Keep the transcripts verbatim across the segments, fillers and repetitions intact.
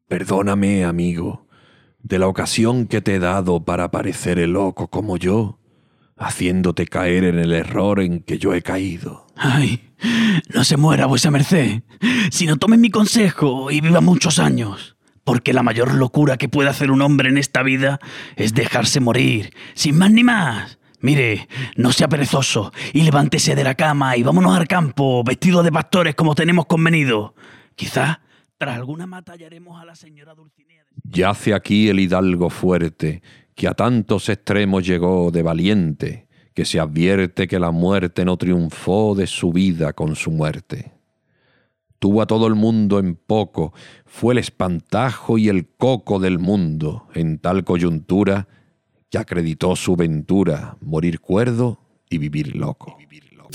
Perdóname, amigo, de la ocasión que te he dado para parecer el loco como yo, haciéndote caer en el error en que yo he caído. Ay, no se muera vuesa merced, sino tome mi consejo y viva muchos años, porque la mayor locura que puede hacer un hombre en esta vida es dejarse morir, sin más ni más. Mire, no sea perezoso y levántese de la cama y vámonos al campo, vestidos de pastores como tenemos convenido. Quizás tras alguna mata hallaremos a la señora Dulcinea. Yace aquí el hidalgo fuerte, que a tantos extremos llegó de valiente, que se advierte que la muerte no triunfó de su vida con su muerte. Tuvo a todo el mundo en poco, fue el espantajo y el coco del mundo, en tal coyuntura que acreditó su ventura, morir cuerdo y vivir loco. Y vivir loco.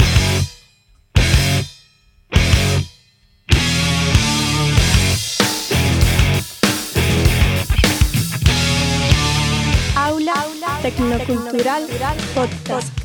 Aula, Aula Tecnocultural Podcast.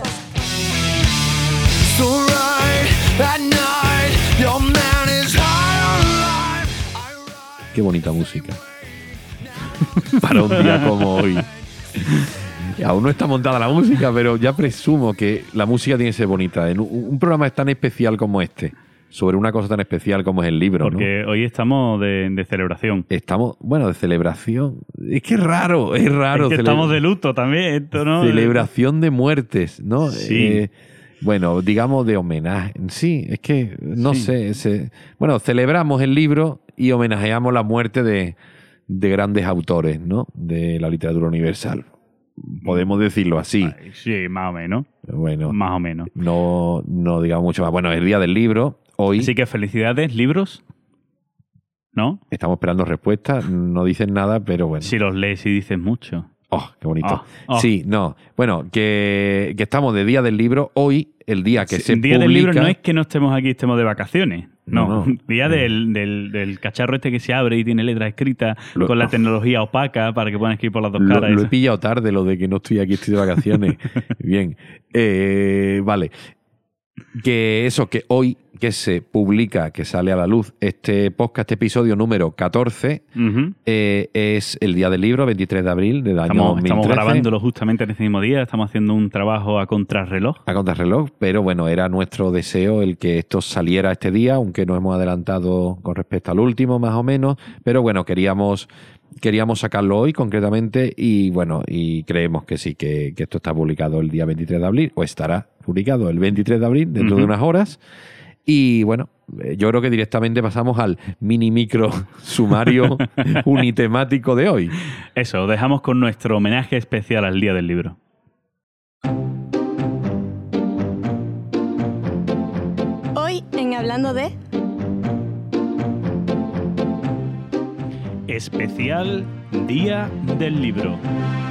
Qué bonita música. Para un día como hoy. Aún no está montada la música, pero ya presumo que la música tiene que ser bonita. En un, un programa tan especial como este, sobre una cosa tan especial como es el libro, Porque ¿no? hoy estamos de, de celebración. Estamos, bueno, de celebración. Es que es raro, es raro. Es que cele- estamos de luto también, esto, ¿no? Celebración de muertes, ¿no? Sí. Eh, bueno, digamos de homenaje. Sí, es que, no Sí. sé. Se, bueno, celebramos el libro y homenajeamos la muerte de, de grandes autores, ¿no? De la literatura universal. Podemos decirlo así. Ay, sí, más o menos. Bueno, Más o menos. no, no digamos mucho más. Bueno, el día del libro, hoy Así que felicidades, libros, ¿no? estamos esperando respuestas. No dicen nada, pero bueno. Si los lees y dices mucho. Oh, qué bonito. Oh, oh. Sí, no. Bueno, que, que estamos de día del libro. Hoy, el día que Sí, se el día publica... del libro no es que no estemos aquí, estemos de vacaciones. No, No, no. día del, del, del cacharro este que se abre y tiene letras escritas Lo- con la tecnología opaca para que puedan escribir por las dos Lo, caras. lo he Eso. pillado tarde, lo de que no estoy aquí, estoy de vacaciones. Bien. Eh, vale. Que eso, que hoy que se publica, que sale a la luz este podcast, este episodio número catorce, Ujú. eh, es el día del libro, veintitrés de abril del año Estamos, dos mil estamos trece. grabándolo justamente en este mismo día, estamos haciendo un trabajo a contrarreloj. A contrarreloj, pero bueno, era nuestro deseo el que esto saliera este día, aunque nos hemos adelantado con respecto al último, más o menos, pero bueno, queríamos, queríamos sacarlo hoy concretamente y bueno, y creemos que sí, que, que esto está publicado el día veintitrés de abril, o estará publicado el veintitrés de abril, dentro Ujú. de unas horas. Y bueno, eh, yo creo que directamente pasamos al mini micro sumario unitemático de hoy. Eso, dejamos con nuestro homenaje especial al Día del Libro. Hoy en Hablando de... Especial Día del Libro.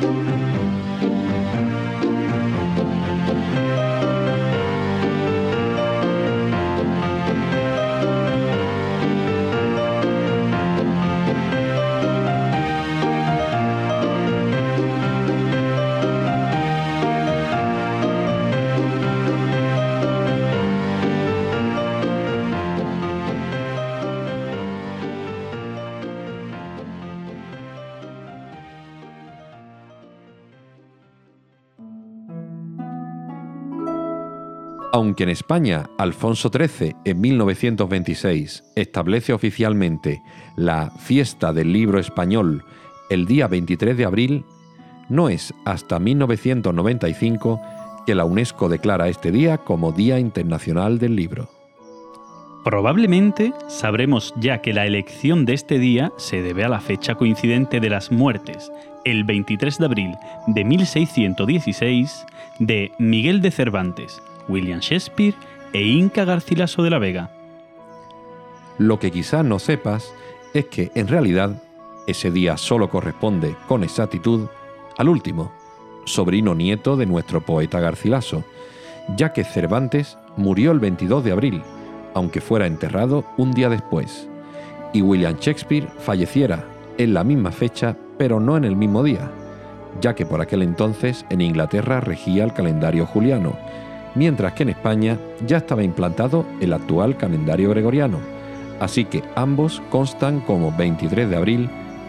Aunque en España Alfonso trece en mil novecientos veintiséis establece oficialmente la Fiesta del Libro Español el día veintitrés de abril, no es hasta mil novecientos noventa y cinco que la UNESCO declara este día como Día Internacional del Libro. Probablemente sabremos ya que la elección de este día se debe a la fecha coincidente de las muertes, el veintitrés de abril de mil seiscientos dieciséis, de Miguel de Cervantes, William Shakespeare e Inca Garcilaso de la Vega. Lo que quizás no sepas es que, en realidad, ese día solo corresponde con exactitud al último, sobrino nieto de nuestro poeta Garcilaso, ya que Cervantes murió el veintidós de abril, aunque fuera enterrado un día después, y William Shakespeare falleciera en la misma fecha, pero no en el mismo día, ya que por aquel entonces en Inglaterra regía el calendario juliano, mientras que en España ya estaba implantado el actual calendario gregoriano, así que ambos constan como veintitrés de abril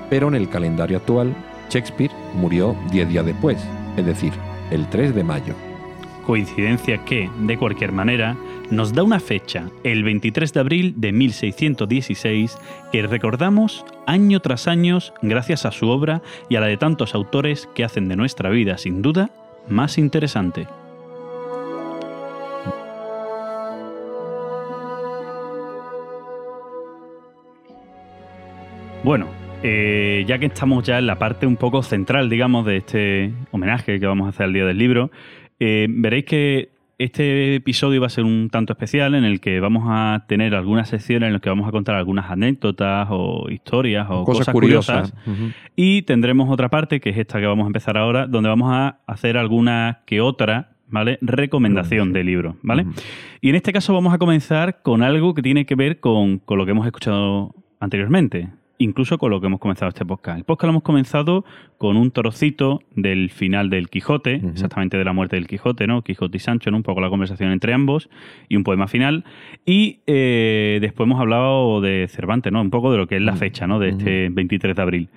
pero en el calendario actual, Shakespeare murió diez días después, es decir, el tres de mayo. Coincidencia que, de cualquier manera, nos da una fecha, el veintitrés de abril de mil seiscientos dieciséis, que recordamos año tras año gracias a su obra y a la de tantos autores que hacen de nuestra vida, sin duda, más interesante. Bueno, eh, ya que estamos ya en la parte un poco central, digamos, de este homenaje que vamos a hacer al Día del Libro, eh, veréis que este episodio va a ser un tanto especial en el que vamos a tener algunas secciones en las que vamos a contar algunas anécdotas o historias o cosas, cosas curiosas. curiosas. Uh-huh. Y tendremos otra parte, que es esta que vamos a empezar ahora, donde vamos a hacer alguna que otra, ¿vale?, recomendación uh-huh. de libro, ¿vale? Uh-huh. Y en este caso vamos a comenzar con algo que tiene que ver con, con lo que hemos escuchado anteriormente. Incluso con lo que hemos comenzado este podcast. El podcast lo hemos comenzado con un trocito del final del Quijote, uh-huh. exactamente de la muerte del Quijote, ¿no? Quijote y Sancho, ¿no? Un poco la conversación entre ambos y un poema final. Y eh, después hemos hablado de Cervantes, ¿no? Un poco de lo que es la fecha, ¿no?, de este veintitrés de abril.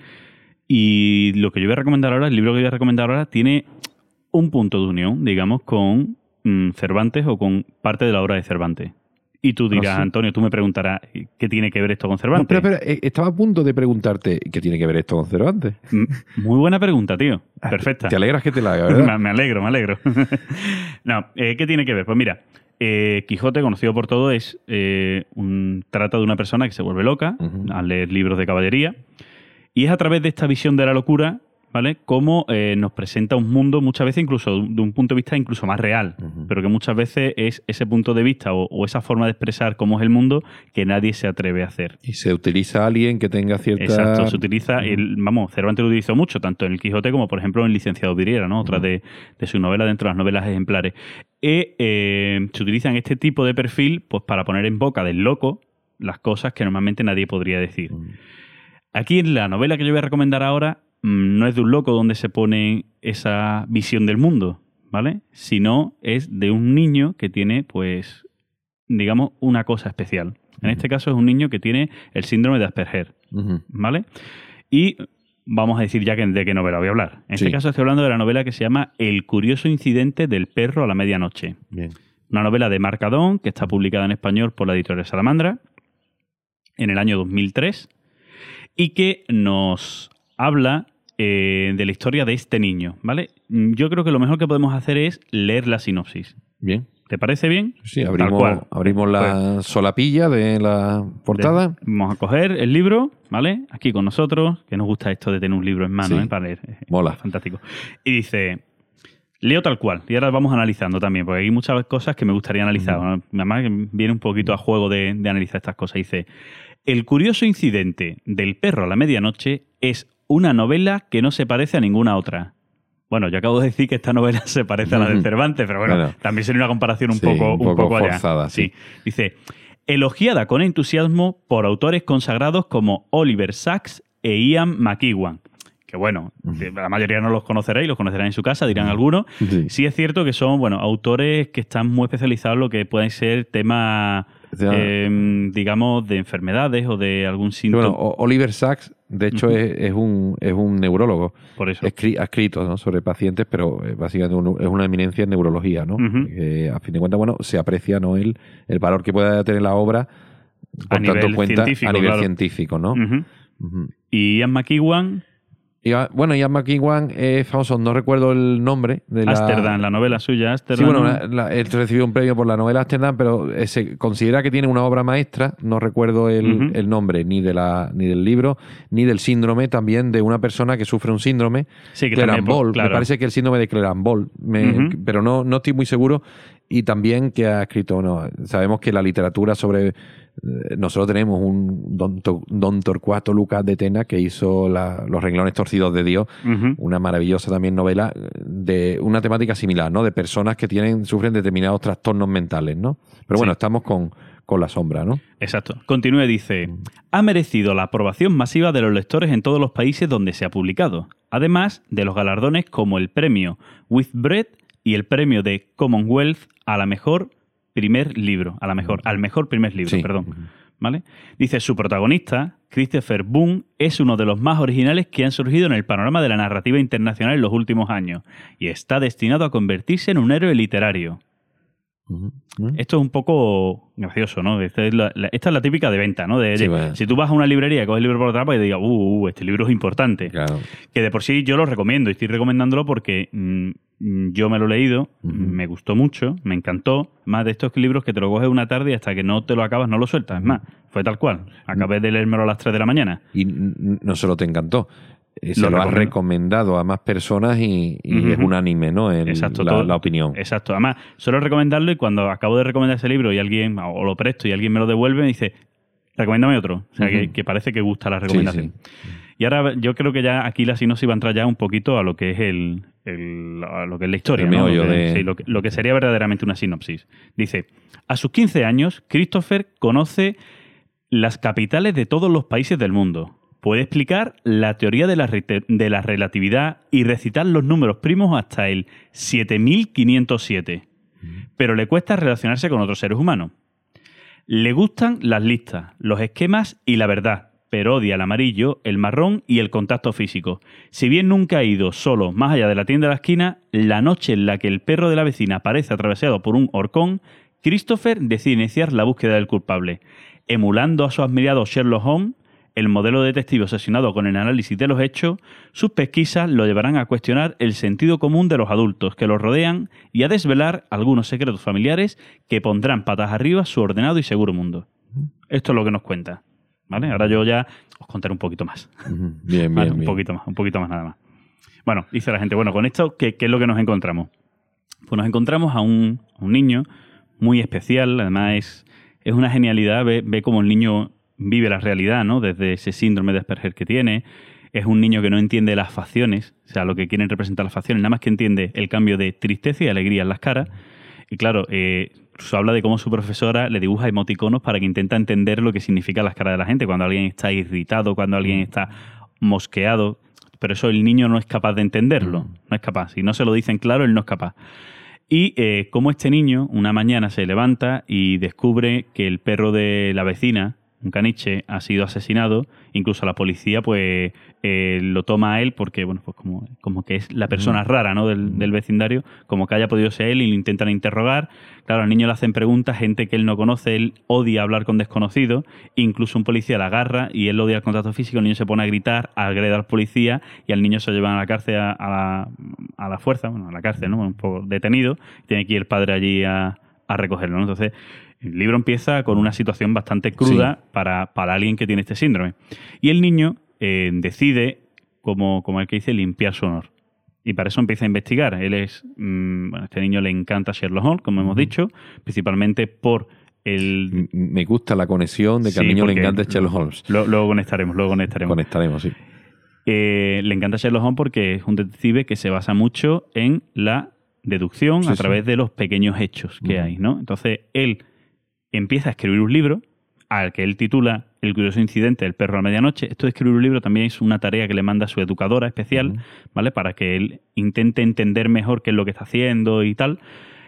Y lo que yo voy a recomendar ahora, el libro que voy a recomendar ahora, tiene un punto de unión, digamos, con mmm, Cervantes o con parte de la obra de Cervantes. Y tú dirás, ah, sí. Antonio, tú me preguntarás, ¿qué tiene que ver esto con Cervantes? No, pero, pero estaba a punto de preguntarte, ¿qué tiene que ver esto con Cervantes? Muy buena pregunta, tío. Perfecta. Te alegras que te la haga, ¿verdad? me alegro, me alegro. No, eh, ¿qué tiene que ver? Pues mira, eh, Quijote, conocido por todo, es eh, un trata de una persona que se vuelve loca uh-huh. al leer libros de caballería. Y es a través de esta visión de la locura, ¿vale?, cómo eh, nos presenta un mundo muchas veces incluso de un punto de vista incluso más real, uh-huh. pero que muchas veces es ese punto de vista o, o esa forma de expresar cómo es el mundo que nadie se atreve a hacer. Y se utiliza a alguien que tenga cierta... Exacto, se utiliza, uh-huh. el, vamos, Cervantes lo utilizó mucho, tanto en el Quijote como por ejemplo en El licenciado Viriera, ¿no?, otra uh-huh. de, de sus novelas dentro de las novelas ejemplares. Y eh, se utilizan este tipo de perfil pues para poner en boca del loco las cosas que normalmente nadie podría decir. Uh-huh. Aquí en la novela que yo voy a recomendar ahora no es de un loco donde se pone esa visión del mundo, ¿vale?, sino es de un niño que tiene, pues, digamos, una cosa especial. En uh-huh. este caso es un niño que tiene el síndrome de Asperger, uh-huh. ¿vale? Y vamos a decir ya que, de qué novela voy a hablar. En sí. este caso estoy hablando de la novela que se llama El curioso incidente del perro a la medianoche. Bien. Una novela de Marc Adón que está publicada en español por la editorial Salamandra en el año dos mil tres y que nos habla eh, de la historia de este niño, ¿vale? Yo creo que lo mejor que podemos hacer es leer la sinopsis. Bien. ¿Te parece bien? Sí, abrimos, abrimos la pues, solapilla de la portada. De, vamos a coger el libro, ¿vale? Aquí con nosotros, que nos gusta esto de tener un libro en mano, sí. ¿eh? Para leer. Mola. Fantástico. Y dice, leo tal cual. Y ahora vamos analizando también, porque hay muchas cosas que me gustaría analizar. Mm. Además, viene un poquito a juego de, de analizar estas cosas. Dice, el curioso incidente del perro a la medianoche es una novela que no se parece a ninguna otra. Bueno, yo acabo de decir que esta novela se parece a la de Cervantes, pero bueno, bueno, también sería una comparación un sí, poco, un poco, un poco forzada. Allá. Sí. sí. Dice, elogiada con entusiasmo por autores consagrados como Oliver Sacks e Ian McEwan. Que bueno, uh-huh. la mayoría no los conoceréis, los conocerán en su casa, dirán uh-huh. algunos. Sí. sí es cierto que son, bueno, autores que están muy especializados en lo que pueden ser temas, eh, digamos, de enfermedades o de algún síntoma. Bueno, Oliver Sacks, de hecho, uh-huh. es, es, un, es un neurólogo. Por eso. Escri- ha escrito, ¿no?, sobre pacientes, pero básicamente un, es una eminencia en neurología, ¿no? Uh-huh. Que, a fin de cuentas, bueno, se aprecia, ¿no?, el, el valor que pueda tener la obra por a tanto nivel cuenta científico, a nivel claro. científico, ¿no? Uh-huh. Uh-huh. Y Ian McEwan... Y, bueno, Ian McEwan es famoso, no recuerdo el nombre de la... Ámsterdam, la novela suya, Ámsterdam. Sí, bueno, la, la, él recibió un premio por la novela Ámsterdam, pero se considera que tiene una obra maestra, no recuerdo el, uh-huh. el nombre ni de la ni del libro, ni del síndrome también de una persona que sufre un síndrome, sí, que Clerambault, claro. me parece que el síndrome de Clerambault, me, uh-huh. pero no, no estoy muy seguro, y también que ha escrito, no, sabemos que la literatura sobre... Nosotros tenemos un don, don Torcuato Lucas de Tena que hizo la, Los renglones torcidos de Dios, uh-huh. una maravillosa también novela de una temática similar, ¿no? De personas que tienen sufren determinados trastornos mentales, ¿no? Pero bueno, sí. estamos con, con La sombra, ¿no? Exacto. Continúe, dice, ha merecido la aprobación masiva de los lectores en todos los países donde se ha publicado, además de los galardones como el premio Whitbread y el premio de Commonwealth a la mejor primer libro, a la mejor, al mejor primer libro, sí. perdón. ¿vale? Dice, su protagonista, Christopher Boone, es uno de los más originales que han surgido en el panorama de la narrativa internacional en los últimos años y está destinado a convertirse en un héroe literario. Uh-huh. Uh-huh. Esto es un poco gracioso, ¿no? Esta es la, la, esta es la típica de venta, ¿no? De, Sí, de, bueno. Si tú vas a una librería y coges el libro por la tapa y te digas, uh, uh, este libro es importante. Claro. Que de por sí yo lo recomiendo y estoy recomendándolo porque mmm, yo me lo he leído, uh-huh. me gustó mucho, me encantó. Más de estos libros que te lo coges una tarde y hasta que no te lo acabas no lo sueltas. Es más, fue tal cual. Acabé de leérmelo a las tres de la mañana. Y no solo te encantó. Se Lo lo, has recomiendo. recomendado a más personas y, y Uh-huh. es unánime, ¿no? El, Exacto, la, todo- la opinión. Exacto. Además, suelo recomendarlo y cuando acabo de recomendar ese libro y alguien, o lo presto y alguien me lo devuelve, me dice, recomiéndame otro. O sea, Uh-huh. que, que parece que gusta la Sí, recomendación. sí. Y ahora yo creo que ya aquí la sinopsis va a entrar ya un poquito a lo que es el, el- a lo que es la historia, El ¿no? meollo Lo que, de- sí, lo que- lo que sería verdaderamente una sinopsis. Dice, a sus quince años, Christopher conoce las capitales de todos los países del mundo. Puede explicar la teoría de la, re- de la relatividad y recitar los números primos hasta el siete mil quinientos siete. Pero le cuesta relacionarse con otros seres humanos. Le gustan las listas, los esquemas y la verdad, pero odia el amarillo, el marrón y el contacto físico. Si bien nunca ha ido solo más allá de la tienda de la esquina, la noche en la que el perro de la vecina aparece atravesado por un horcón, Christopher decide iniciar la búsqueda del culpable. Emulando a su admirado Sherlock Holmes, el modelo de detective obsesionado con el análisis de los hechos, sus pesquisas lo llevarán a cuestionar el sentido común de los adultos que los rodean y a desvelar algunos secretos familiares que pondrán patas arriba su ordenado y seguro mundo. Esto es lo que nos cuenta. ¿Vale? Ahora yo ya os contaré un poquito más. Ujú. Bien, Vale, bien, un bien. poquito más, un poquito más nada más. Bueno, dice la gente, bueno, con esto, ¿qué, qué es lo que nos encontramos? Pues nos encontramos a un, a un niño muy especial, además es, es una genialidad, ve, ve cómo el niño vive la realidad, ¿no? Desde ese síndrome de Asperger que tiene. Es un niño que no entiende las facciones, o sea, lo que quieren representar las facciones, nada más que entiende el cambio de tristeza y alegría en las caras. Y claro, eh, se habla de cómo su profesora le dibuja emoticonos para que intenta entender lo que significan las caras de la gente, cuando alguien está irritado, cuando alguien está mosqueado. Pero eso el niño no es capaz de entenderlo, no es capaz. Si no se lo dicen claro, él no es capaz. Y eh, como este niño una mañana se levanta y descubre que el perro de la vecina, un caniche, ha sido asesinado, incluso la policía pues eh, lo toma a él porque bueno, pues como, como que es la persona rara, ¿no? del, del vecindario, como que haya podido ser él y lo intentan interrogar. Claro, al niño le hacen preguntas, gente que él no conoce, él odia hablar con desconocidos, incluso un policía la agarra y él odia el contacto físico, el niño se pone a gritar, agrede al policía y al niño se lo llevan a la cárcel a, a, la, a la fuerza, bueno, a la cárcel, ¿no? Un poco detenido, tiene que ir el padre allí a, a recogerlo, ¿no? Entonces, el libro empieza con una situación bastante cruda sí. para, para alguien que tiene este síndrome. Y el niño eh, decide, como, como el que dice, limpiar su honor. Y para eso empieza a investigar. Él es, mmm, bueno, este niño le encanta Sherlock Holmes, como hemos dicho, principalmente por el... Me gusta la conexión de que sí, al niño le encanta Sherlock Holmes. Lo, luego conectaremos, luego conectaremos. Conectaremos, sí. Eh, le encanta Sherlock Holmes porque es un detective que se basa mucho en la deducción sí, a través sí. de los pequeños hechos que uh-huh. hay, ¿no? Entonces, él empieza a escribir un libro al que él titula El curioso incidente del perro a medianoche. Esto de escribir un libro también es una tarea que le manda su educadora especial, uh-huh. ¿vale? Para que él intente entender mejor qué es lo que está haciendo y tal.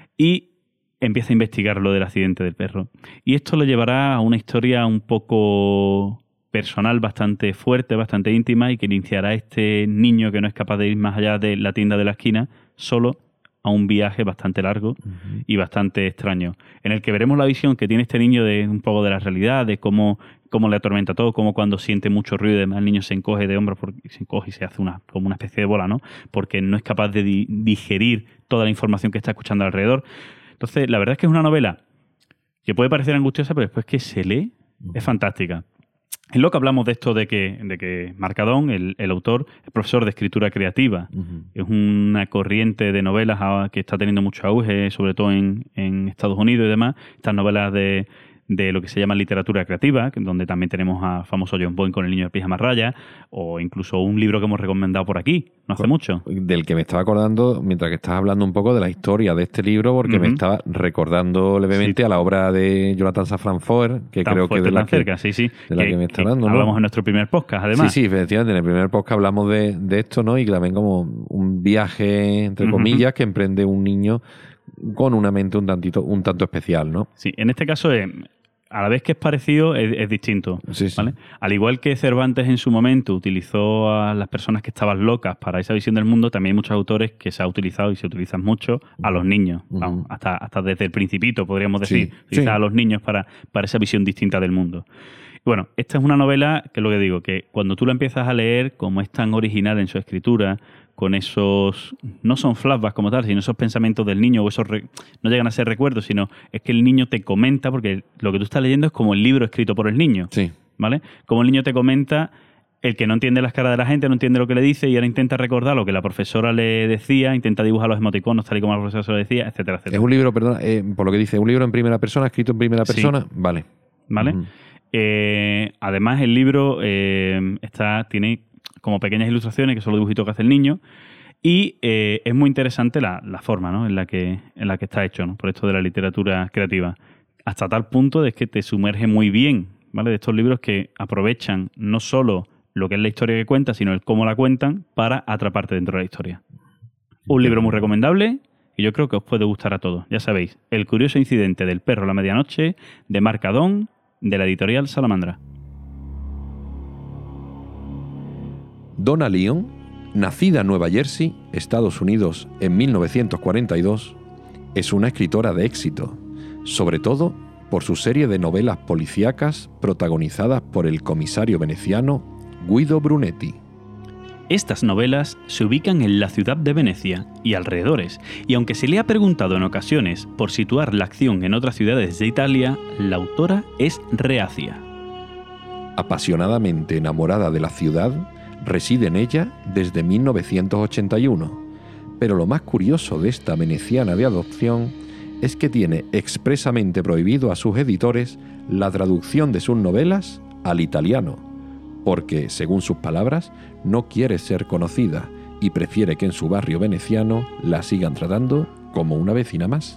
Y empieza a investigar lo del accidente del perro. Y esto lo llevará a una historia un poco personal, bastante fuerte, bastante íntima, y que iniciará a este niño que no es capaz de ir más allá de la tienda de la esquina solo a un viaje bastante largo uh-huh. y bastante extraño, en el que veremos la visión que tiene este niño de un poco de la realidad, de cómo, cómo le atormenta todo, cómo cuando siente mucho ruido el niño se encoge de hombros, porque se encoge y se hace una, como una especie de bola, ¿no? Porque no es capaz de di- digerir toda la información que está escuchando alrededor. Entonces, la verdad es que es una novela que puede parecer angustiosa, pero después que se lee, uh-huh. es fantástica. Es lo que hablamos de esto de que, de que Marcadón, el, el autor, es profesor de escritura creativa. Uh-huh. Es una corriente de novelas que está teniendo mucho auge, sobre todo en, en Estados Unidos y demás. Estas novelas de, de lo que se llama literatura creativa, donde también tenemos a famoso John Boyne con El niño de pijama raya, o incluso un libro que hemos recomendado por aquí, no hace mucho. Del que me estaba acordando, mientras que estabas hablando un poco de la historia de este libro, porque uh-huh. me estaba recordando levemente sí. a la obra de Jonathan Safran Foer, que tan creo fuerte, que es de la, tan que, cerca, sí, sí. de la que, que me está hablando. Hablamos ¿no? en nuestro primer podcast, además. Sí, sí, efectivamente, en el primer podcast hablamos de, de esto, ¿no? Y que también como un viaje, entre uh-huh. comillas, que emprende un niño con una mente un tantito, un tanto especial, ¿no? Sí, en este caso es... a la vez que es parecido, es, es distinto. Sí, sí. ¿Vale? Al igual que Cervantes en su momento utilizó a las personas que estaban locas para esa visión del mundo, también hay muchos autores que se ha utilizado y se utilizan mucho a los niños. Uh-huh. Vamos, hasta, hasta desde el Principito, podríamos decir. Sí, utilizar sí. a los niños para, para esa visión distinta del mundo. Bueno, esta es una novela que es lo que digo, que cuando tú la empiezas a leer, como es tan original en su escritura, con esos, no son flashbacks como tal, sino esos pensamientos del niño, o esos re, no llegan a ser recuerdos, sino es que el niño te comenta, porque lo que tú estás leyendo es como el libro escrito por el niño. Sí. ¿Vale? Como el niño te comenta, el que no entiende las caras de la gente, no entiende lo que le dice y ahora intenta recordar lo que la profesora le decía, intenta dibujar los emoticonos tal y como la profesora se lo decía, etcétera, etcétera. Es un libro, perdón, eh, por lo que dice, un libro en primera persona, escrito en primera persona, sí. Vale. ¿Vale? Uh-huh. Eh, además, el libro eh, está, tiene como pequeñas ilustraciones, que son los dibujitos que hace el niño, y eh, es muy interesante la, la forma, ¿no? en, la que, en la que está hecho, ¿no? Por esto de la literatura creativa. Hasta tal punto de que te sumerge muy bien, ¿vale? De estos libros que aprovechan no solo lo que es la historia que cuenta, sino el cómo la cuentan para atraparte dentro de la historia. Un libro muy recomendable y yo creo que os puede gustar a todos. Ya sabéis, El curioso incidente del perro a la medianoche, de Marc Adón, de la editorial Salamandra. Donna Leon, nacida en Nueva Jersey, Estados Unidos, en mil novecientos cuarenta y dos, es una escritora de éxito, sobre todo por su serie de novelas policíacas protagonizadas por el comisario veneciano Guido Brunetti. Estas novelas se ubican en la ciudad de Venecia y alrededores, y aunque se le ha preguntado en ocasiones por situar la acción en otras ciudades de Italia, la autora es reacia. Apasionadamente enamorada de la ciudad, reside en ella desde mil novecientos ochenta y uno, pero lo más curioso de esta veneciana de adopción es que tiene expresamente prohibido a sus editores la traducción de sus novelas al italiano, porque, según sus palabras, no quiere ser conocida y prefiere que en su barrio veneciano la sigan tratando como una vecina más.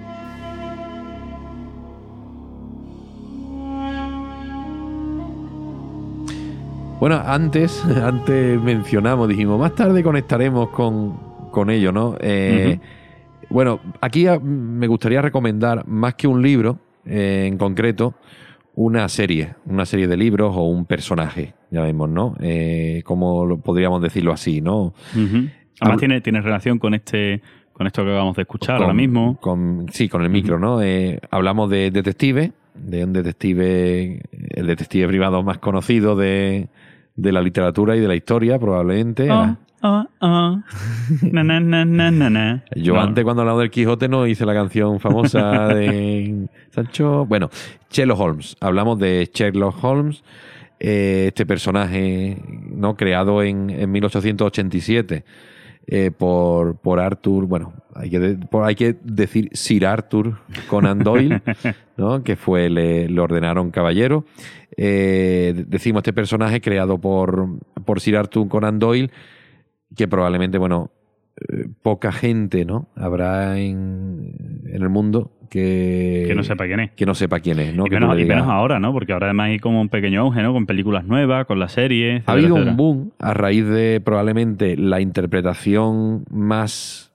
Bueno, antes, antes mencionamos, dijimos, más tarde conectaremos con, con ello, ¿no? Eh, uh-huh. Bueno, aquí me gustaría recomendar, más que un libro eh, en concreto, una serie, una serie de libros o un personaje, ya vemos, ¿no? Eh, como lo, podríamos decirlo así, ¿no? Uh-huh. Además Habl- tiene, tiene relación con este, con esto que acabamos de escuchar con, ahora mismo. Con, sí, con el micro, uh-huh. ¿no? Eh, hablamos de detective, de un detective, el detective privado más conocido de, de la literatura y de la historia, probablemente. Oh. Oh, oh. Na, na, na, na, na, na. Yo no. Antes, cuando hablaba del Quijote, no hice la canción famosa de Sancho. Bueno, Sherlock Holmes. Hablamos de Sherlock Holmes, eh, este personaje, ¿no? Creado en, en mil ochocientos ochenta y siete eh, por, por Arthur. Bueno, hay que, de, por, hay que decir Sir Arthur Conan Doyle, ¿no? Que fue, le, le ordenaron caballero. Eh, decimos este personaje creado por, por Sir Arthur Conan Doyle, que probablemente, bueno, eh, poca gente, ¿no? Habrá en, en el mundo que... Que no sepa quién es. Que no sepa quién es, ¿no? Y, menos, y menos ahora, ¿no? Porque ahora además hay como un pequeño auge, ¿no? Con películas nuevas, con la serie, etcétera, Ha habido etcétera. un boom a raíz de probablemente la interpretación más,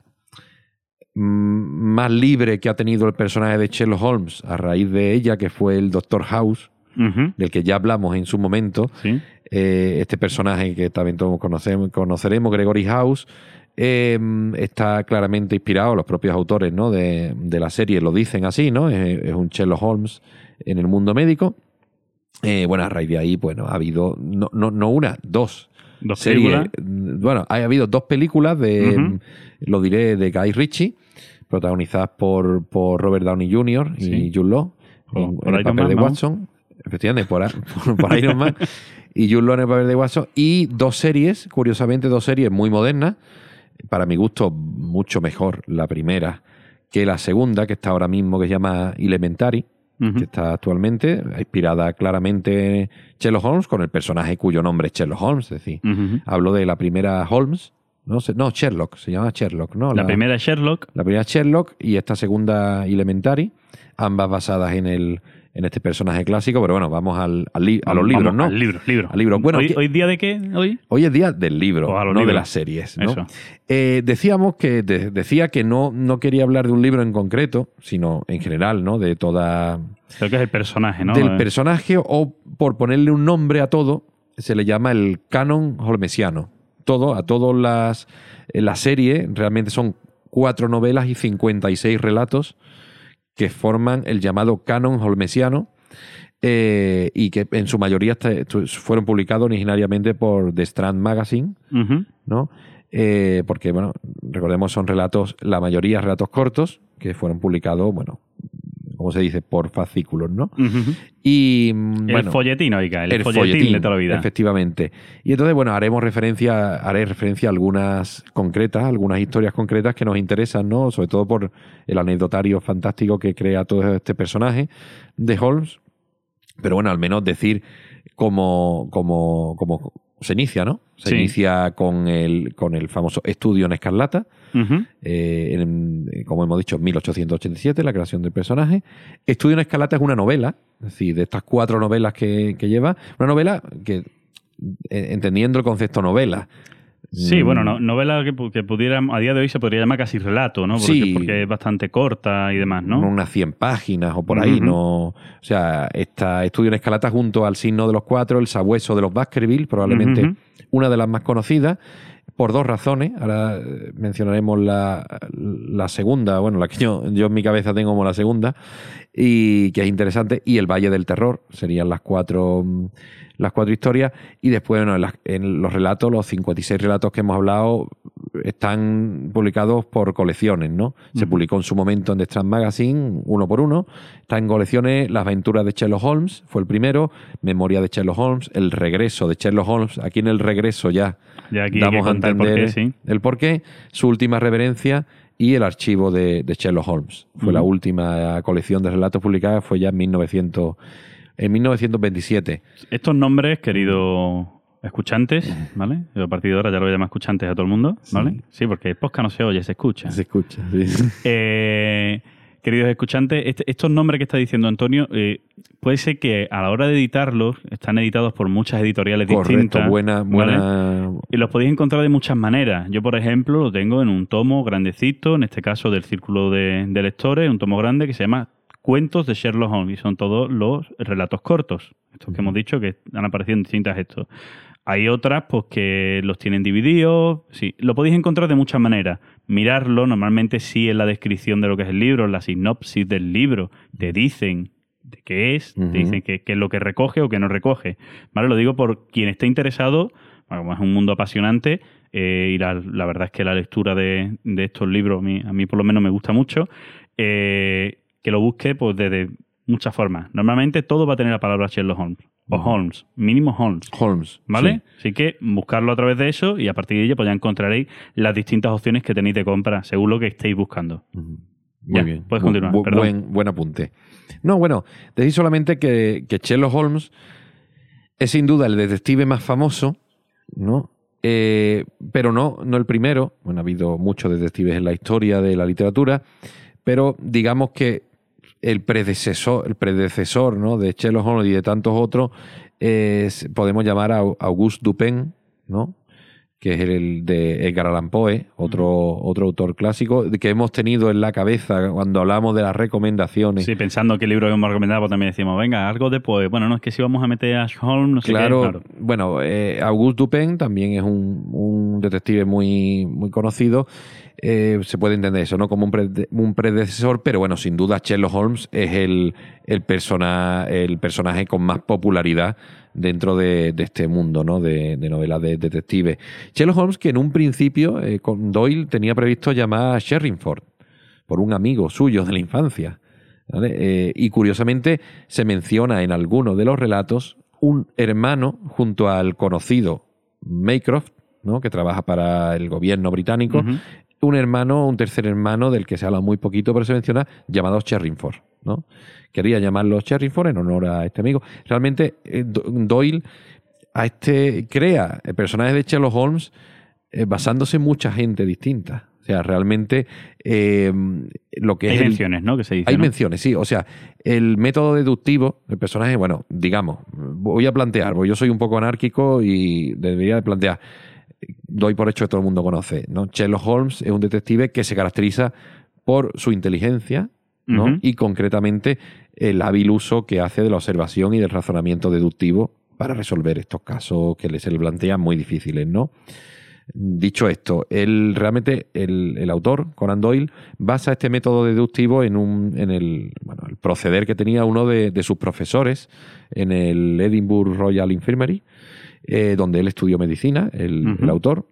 más libre que ha tenido el personaje de Sherlock Holmes a raíz de ella, que fue el doctor House, uh-huh. del que ya hablamos en su momento. Sí. Eh, este personaje que también todos conocemos, conoceremos, Gregory House, eh, está claramente inspirado, los propios autores, ¿no? de, de la serie lo dicen así, ¿no? Es, es un Sherlock Holmes en el mundo médico. Eh, bueno, a raíz de ahí, bueno, ha habido no, no, no una, dos. ¿Dos series. películas? Bueno, ha habido dos películas de, uh-huh. lo diré, de Guy Ritchie, protagonizadas por, por Robert Downey junior y sí. Jude Law, por, en, por en el papel Man, de ¿no? Watson. Efectivamente, por, por, por Iron Man y Jude Law en el papel de Watson. Y dos series, curiosamente, dos series muy modernas. Para mi gusto, mucho mejor la primera que la segunda, que está ahora mismo, que se llama Elementary, uh-huh. que está actualmente, inspirada claramente en Sherlock Holmes, con el personaje cuyo nombre es Sherlock Holmes. Es decir, uh-huh. hablo de la primera Holmes, no, no Sherlock, se llama Sherlock, ¿no? La, la primera Sherlock. La primera Sherlock y esta segunda Elementary, ambas basadas en el en este personaje clásico, pero bueno, vamos al, al li- a Vamos, los libros, vamos ¿no? Al libro, libro. Al libro. Bueno, ¿Hoy, que- ¿Hoy día de qué? ¿Hoy? Hoy es día del libro, Pues a los no de libros. las series, ¿no? Eso. Eh, decíamos que de- decía que no, no quería hablar de un libro en concreto, sino en general, ¿no? De toda Creo que es el personaje, ¿no? del Eh, personaje, o por ponerle un nombre a todo, se le llama el canon holmesiano. Todo, a todas las eh, la serie realmente son cuatro novelas y cincuenta y seis relatos que forman el llamado canon holmesiano, eh, y que en su mayoría está- fueron publicados originariamente por The Strand Magazine, ujú. ¿no? Eh, porque, bueno, recordemos, son relatos, la mayoría relatos cortos, que fueron publicados, bueno, como se dice, por fascículos, ¿no? Ujú. Y, mm, El bueno, folletín, oiga, el, folletín, de toda la vida. efectivamente. Y entonces, bueno, haremos referencia, haré referencia a algunas concretas, algunas historias concretas que nos interesan, ¿no? Sobre todo por el anecdotario fantástico que crea todo este personaje de Holmes. Pero bueno, al menos decir cómo, cómo, cómo se inicia, ¿no? Se Sí. inicia con el, con el famoso Estudio en Escarlata, Ujú. eh, en, como hemos dicho, mil ochocientos ochenta y siete, la creación del personaje. Estudio en Escarlata es una novela, es decir, de estas cuatro novelas que, que lleva, una novela que, eh, entendiendo el concepto novela. Sí, mm, bueno, no- novela que, pu- que pudiera, a día de hoy se podría llamar casi relato, ¿no? Porque, Sí. porque es bastante corta y demás, ¿no? unas cien páginas o por ahí, Ujú. no. O sea, esta Estudio en Escarlata junto al Signo de los Cuatro, El Sabueso de los Baskerville, probablemente Ujú. una de las más conocidas, por dos razones. Ahora eh, mencionaremos la, la segunda, bueno, la que yo, yo en mi cabeza tengo como la segunda, y que es interesante, y El Valle del Terror, serían las cuatro, mm, las cuatro historias, y después, bueno, en, las- en los relatos, los cincuenta y seis relatos que hemos hablado, están publicados por colecciones, ¿no? Se Ujú. publicó en su momento en The Strand Magazine, uno por uno. Está en colecciones Las aventuras de Sherlock Holmes, fue el primero, Memoria de Sherlock Holmes, El regreso de Sherlock Holmes. Aquí en El regreso ya Ya aquí hay damos que a contar por entender qué, sí. el porqué, su última reverencia y el archivo de, de Sherlock Holmes. Fue Ujú. la última colección de relatos publicada, fue ya en mil novecientos, en mil novecientos veintisiete. Estos nombres, queridos escuchantes, ¿vale? Yo a partir de ahora ya lo voy a llamar escuchantes a todo el mundo, ¿vale? Sí. Sí, porque el podcast no se oye, se escucha. Se escucha. Sí. Eh, queridos escuchantes, este- estos nombres que está diciendo Antonio, eh, puede ser que a la hora de editarlos, están editados por muchas editoriales Correcto, distintas. buena, ¿vale? buena. Y los podéis encontrar de muchas maneras. Yo, por ejemplo, lo tengo en un tomo grandecito, en este caso del Círculo de, de Lectores, un tomo grande que se llama Cuentos de Sherlock Holmes, y son todos los relatos cortos, estos que hemos dicho que han aparecido en distintas estos. Hay otras pues que los tienen divididos, sí, lo podéis encontrar de muchas maneras. Mirarlo, normalmente sí en la descripción de lo que es el libro, en la sinopsis del libro, te dicen de qué es, Ujú. te dicen qué qué es lo que recoge o qué no recoge. ¿Vale? Lo digo por quien esté interesado, bueno, como es un mundo apasionante, eh, y la, la verdad es que la lectura de, de estos libros a mí, a mí por lo menos me gusta mucho, eh, que lo busque pues desde muchas formas. Normalmente todo va a tener la palabra Sherlock Holmes, o Holmes, mínimo Holmes. Holmes. ¿Vale? sí. Así que buscarlo a través de eso y a partir de ello pues ya encontraréis las distintas opciones que tenéis de compra según lo que estéis buscando. Ujú. Muy Ya, bien. puedes Bu- continuar, bu- perdón. buen, buen apunte. No, bueno, decir solamente que, que Sherlock Holmes es sin duda el detective más famoso, ¿no? Eh, pero no, no el primero. Bueno, ha habido muchos detectives en la historia de la literatura, pero digamos que el predecesor, el predecesor, ¿no?, de Sherlock Holmes y de tantos otros, es- podemos llamar a Auguste Dupin, ¿no?, que es el de Edgar Allan Poe, otro, otro autor clásico, que hemos tenido en la cabeza cuando hablamos de las recomendaciones. Sí, pensando qué libro hemos recomendado, pues también decimos, venga, algo de Poe. Bueno, no, es que si vamos a meter a Holmes, no sé Claro, qué. Claro. bueno, eh, Auguste Dupin también es un, un detective muy, muy conocido. Eh, se puede entender eso, ¿no?, como un, pre- un predecesor, pero bueno, sin duda Sherlock Holmes es el, el, persona, el personaje con más popularidad dentro de, de este mundo, ¿no?, de, de novelas de detectives. Sherlock Holmes, que en un principio eh, con Doyle tenía previsto llamar a Sherringford por un amigo suyo de la infancia, ¿vale? Eh, y curiosamente se menciona en algunos de los relatos un hermano junto al conocido Maycroft, ¿no?, que trabaja para el gobierno británico, Ujú. un hermano, un tercer hermano del que se habla muy poquito, pero se menciona, llamado Sherringford, ¿no? Quería llamarlo Sherringford en honor a este amigo. Realmente eh, Do- Doyle a este crea el personaje de Sherlock Holmes eh, basándose en mucha gente distinta. O sea, realmente eh, lo que hay es... Hay menciones, ¿no? Que se dice, Hay ¿no? menciones, sí. O sea, el método deductivo, el personaje, bueno, digamos, voy a plantear, porque yo soy un poco anárquico y debería de plantear, doy por hecho que todo el mundo conoce, ¿no? Sherlock Holmes es un detective que se caracteriza por su inteligencia, ¿no? Uh-huh. Y concretamente el hábil uso que hace de la observación y del razonamiento deductivo para resolver estos casos que se le plantean muy difíciles, ¿no? Dicho esto, él realmente el, el autor, Conan Doyle, basa este método deductivo en un en el, bueno, el proceder que tenía uno de, de sus profesores en el Edinburgh Royal Infirmary, eh, donde él estudió medicina, el, Uh-huh. el autor.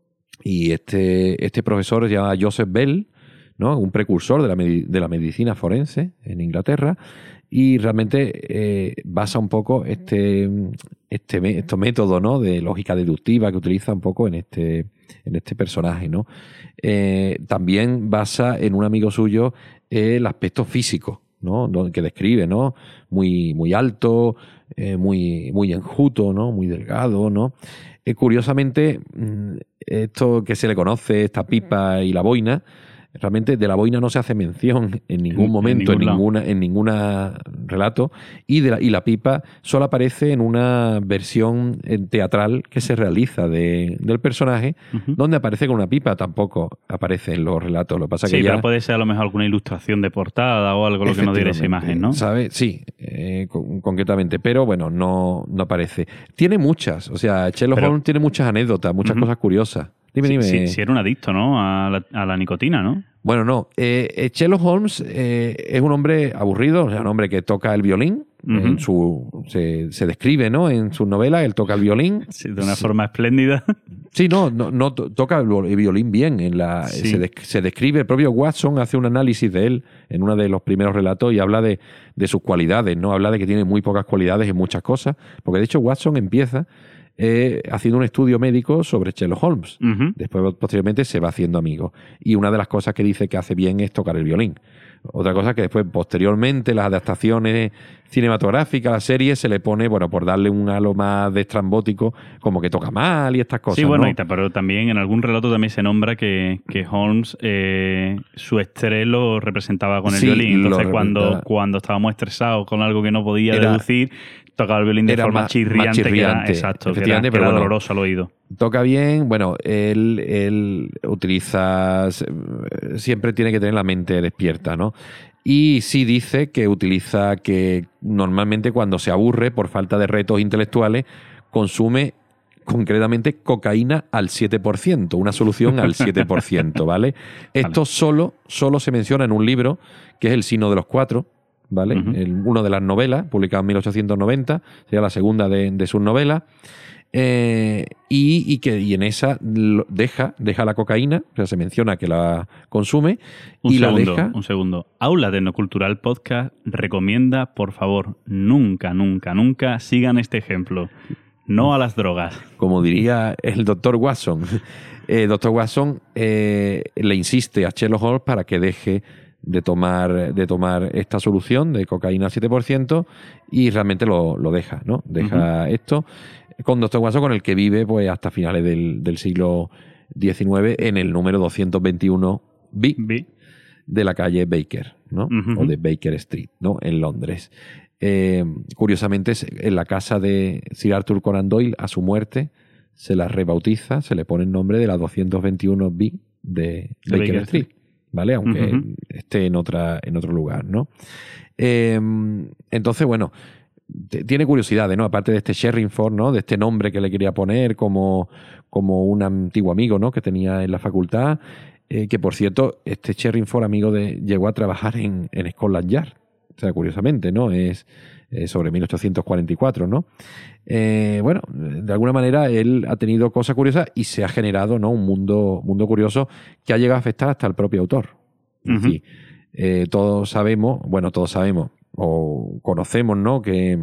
Y este, este profesor se llama Joseph Bell, ¿no? Un precursor de la, medi- de la medicina forense en Inglaterra, y realmente eh, basa un poco este, este, estos métodos, ¿no? De lógica deductiva que utiliza un poco en este, en este personaje, ¿no? Eh, también basa en un amigo suyo el aspecto físico, ¿no? Que describe, ¿no? Muy, muy alto, eh, muy, muy enjuto, ¿no? Muy delgado, ¿no? Eh, curiosamente, esto que se le conoce, esta pipa y la boina, realmente de la boina no se hace mención en ningún En- momento, en en, ningún ninguna, en ninguna relato, y, de la, y la pipa solo aparece en una versión eh, teatral que se realiza de, del personaje, Uh-huh. donde aparece con una pipa, tampoco aparece en los relatos. Lo que pasa Sí, que ya, pero puede ser a lo mejor alguna ilustración de portada o algo lo que nos diera esa imagen, ¿no? ¿sabe? Sí, eh, con, concretamente, pero bueno, no, no aparece. Tiene muchas, o sea, Sherlock Pero- Holmes tiene muchas anécdotas, muchas Ujú. cosas curiosas. Dime, Si, dime. si- si era un adicto, ¿no? A la, a la nicotina, ¿no? Bueno, no. Eh, eh, Sherlock Holmes eh, es un hombre aburrido, o sea, un hombre que toca el violín. Ujú. En su, se, se describe, ¿no? En sus novelas, él toca el violín. Sí, de una forma espléndida. Sí, no, no, no to- toca el vo- el violín bien. En la, Sí. se, des- se describe, el propio Watson hace un análisis de él en uno de los primeros relatos y habla de, de sus cualidades, ¿no? Habla de que tiene muy pocas cualidades en muchas cosas, porque de hecho Watson empieza eh, haciendo un estudio médico sobre Sherlock Holmes. Ujú. Después, posteriormente, se va haciendo amigo. Y una de las cosas que dice que hace bien es tocar el violín. Otra cosa que después, posteriormente, las adaptaciones cinematográficas, las series, se le pone, bueno, por darle un halo más destrambótico, como que toca mal y estas cosas. Sí, bueno, ¿no? y ta- pero también en algún relato también se nombra que, que Holmes eh, su estrés lo representaba con el Sí, violín. lo Entonces, cuando, representaba. cuando estábamos estresados con algo que no podía Era- deducir, tocaba el violín de era forma más- chirriante, más que era, chirriante, exacto, que era, efectivamente, que pero era bueno. doloroso al oído. Toca bien, bueno, él, él utiliza, siempre tiene que tener la mente despierta, ¿no? Y sí dice que utiliza, que normalmente cuando se aburre por falta de retos intelectuales, consume concretamente cocaína al siete por ciento, una solución al siete por ciento, ¿vale? Esto solo, solo se menciona en un libro, que es El Signo de los Cuatro, ¿vale? Ujú. El- una de las novelas, publicada en mil ochocientos noventa, sería la segunda de, de sus novelas. Eh, y, y que y en esa lo- deja, deja la cocaína, o sea, se menciona que la consume Un y segundo, la deja. un segundo. Aula Tecnocultural Podcast recomienda, por favor, nunca, nunca, nunca sigan este ejemplo. No a las drogas. Como diría el doctor Watson. El doctor Watson eh, le insiste a Sherlock Holmes para que deje de tomar, de tomar esta solución de cocaína al siete por ciento y realmente lo, lo deja, ¿no? Deja esto con doctor Watson, con el que vive pues hasta finales del, del siglo diecinueve en el número doscientos veintiuno B Vi. de la calle Baker, ¿no? Ujú. O de Baker Street, ¿no? En Londres. Eh, curiosamente, en la casa de Sir Arthur Conan Doyle, a su muerte, se la rebautiza, se le pone el nombre de la doscientos veintiuno B de De Baker, Baker Street, ¿vale? Aunque Ujú. esté en, otra, en otro lugar, ¿no? Eh, entonces, bueno, t- tiene curiosidades, ¿no? Aparte de este Sherringford, ¿no? De este nombre que le quería poner como, como un antiguo amigo, ¿no? Que tenía en la facultad. Eh, que, por cierto, este Sherringford, amigo de... llegó a trabajar en, en Scotland Yard. O sea, curiosamente, ¿no? Es eh, sobre mil ochocientos cuarenta y cuatro, ¿no? Eh, bueno, de alguna manera él ha tenido cosas curiosas y se ha generado, ¿no? Un mundo, mundo curioso que ha llegado a afectar hasta al propio autor. Es Ujú. decir, eh, todos sabemos, bueno, todos sabemos o conocemos, ¿no? Que,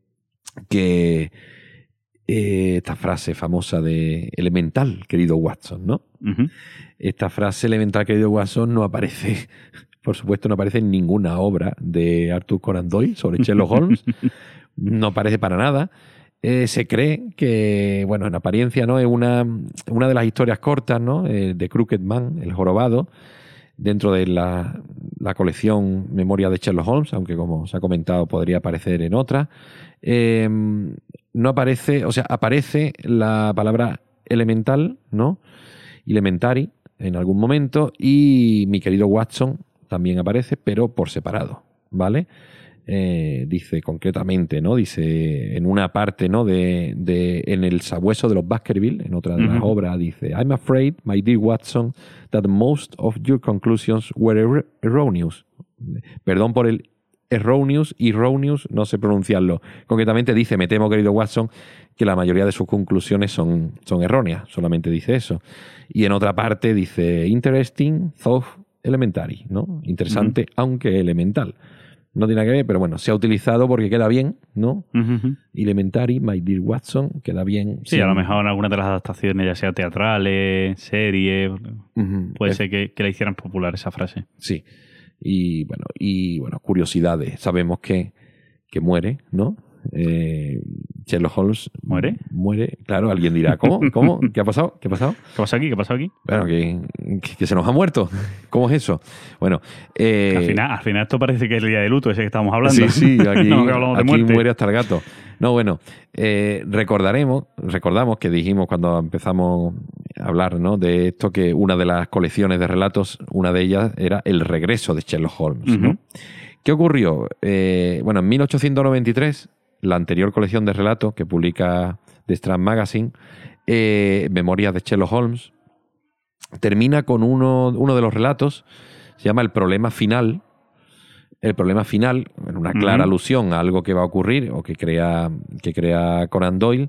que eh, esta frase famosa de elemental, querido Watson, ¿no? Ujú. Esta frase elemental, querido Watson, no aparece, por supuesto, no aparece en ninguna obra de Arthur Conan Doyle sobre Sherlock Holmes. No aparece para nada. eh, se cree que, bueno, en apariencia, ¿no? Es una, una de las historias cortas, ¿no? Eh, de Crooked Man, el jorobado, dentro de la, la colección Memoria de Sherlock Holmes, aunque como se ha comentado podría aparecer en otra. Eh, no aparece, o sea, aparece la palabra elemental, ¿no? Elementary en algún momento, y mi querido Watson también aparece, pero por separado, ¿vale? Eh, dice concretamente, ¿no? Dice en una parte, ¿no? De, de en el sabueso de los Baskerville, en otra de las uh-huh. obras, dice: I'm afraid, my dear Watson, that most of your conclusions were er- erroneous. Perdón por el erroneous y erroneous, no sé pronunciarlo. Concretamente dice: me temo, querido Watson, que la mayoría de sus conclusiones son, son erróneas. Solamente dice eso. Y en otra parte dice: interesting, though elementary, ¿no? Interesante, uh-huh. aunque elemental. No tiene nada que ver, pero bueno, se ha utilizado porque queda bien, ¿no? Uh-huh. Elementary, my dear Watson, queda bien. Sí, sin... a lo mejor en alguna de las adaptaciones, ya sea teatrales, series, uh-huh. puede es... ser que, que la hicieran popular esa frase. Sí. Y bueno, y bueno, curiosidades. Sabemos que, que muere, ¿no? Eh, Sherlock Holmes muere. Muere, claro, alguien dirá, ¿cómo? ¿Cómo? ¿Qué ha pasado? ¿Qué ha pasado? ¿Qué pasa aquí? ¿Qué pasa aquí? Bueno, que, que se nos ha muerto. ¿Cómo es eso? Bueno, eh, al final, al final esto parece que es el día de luto ese que estábamos hablando. Sí, sí, aquí, no, aquí muere hasta el gato. No, bueno, eh, recordaremos, recordamos que dijimos cuando empezamos a hablar, ¿no? De esto, que una de las colecciones de relatos, una de ellas era El regreso de Sherlock Holmes, uh-huh. ¿no? ¿Qué ocurrió? Eh, bueno, en mil ochocientos noventa y tres, la anterior colección de relatos que publica The Strand Magazine, eh, Memorias de Sherlock Holmes, termina con uno, uno de los relatos, se llama El problema final. El problema final, en una clara uh-huh. alusión a algo que va a ocurrir o que crea, que crea Conan Doyle,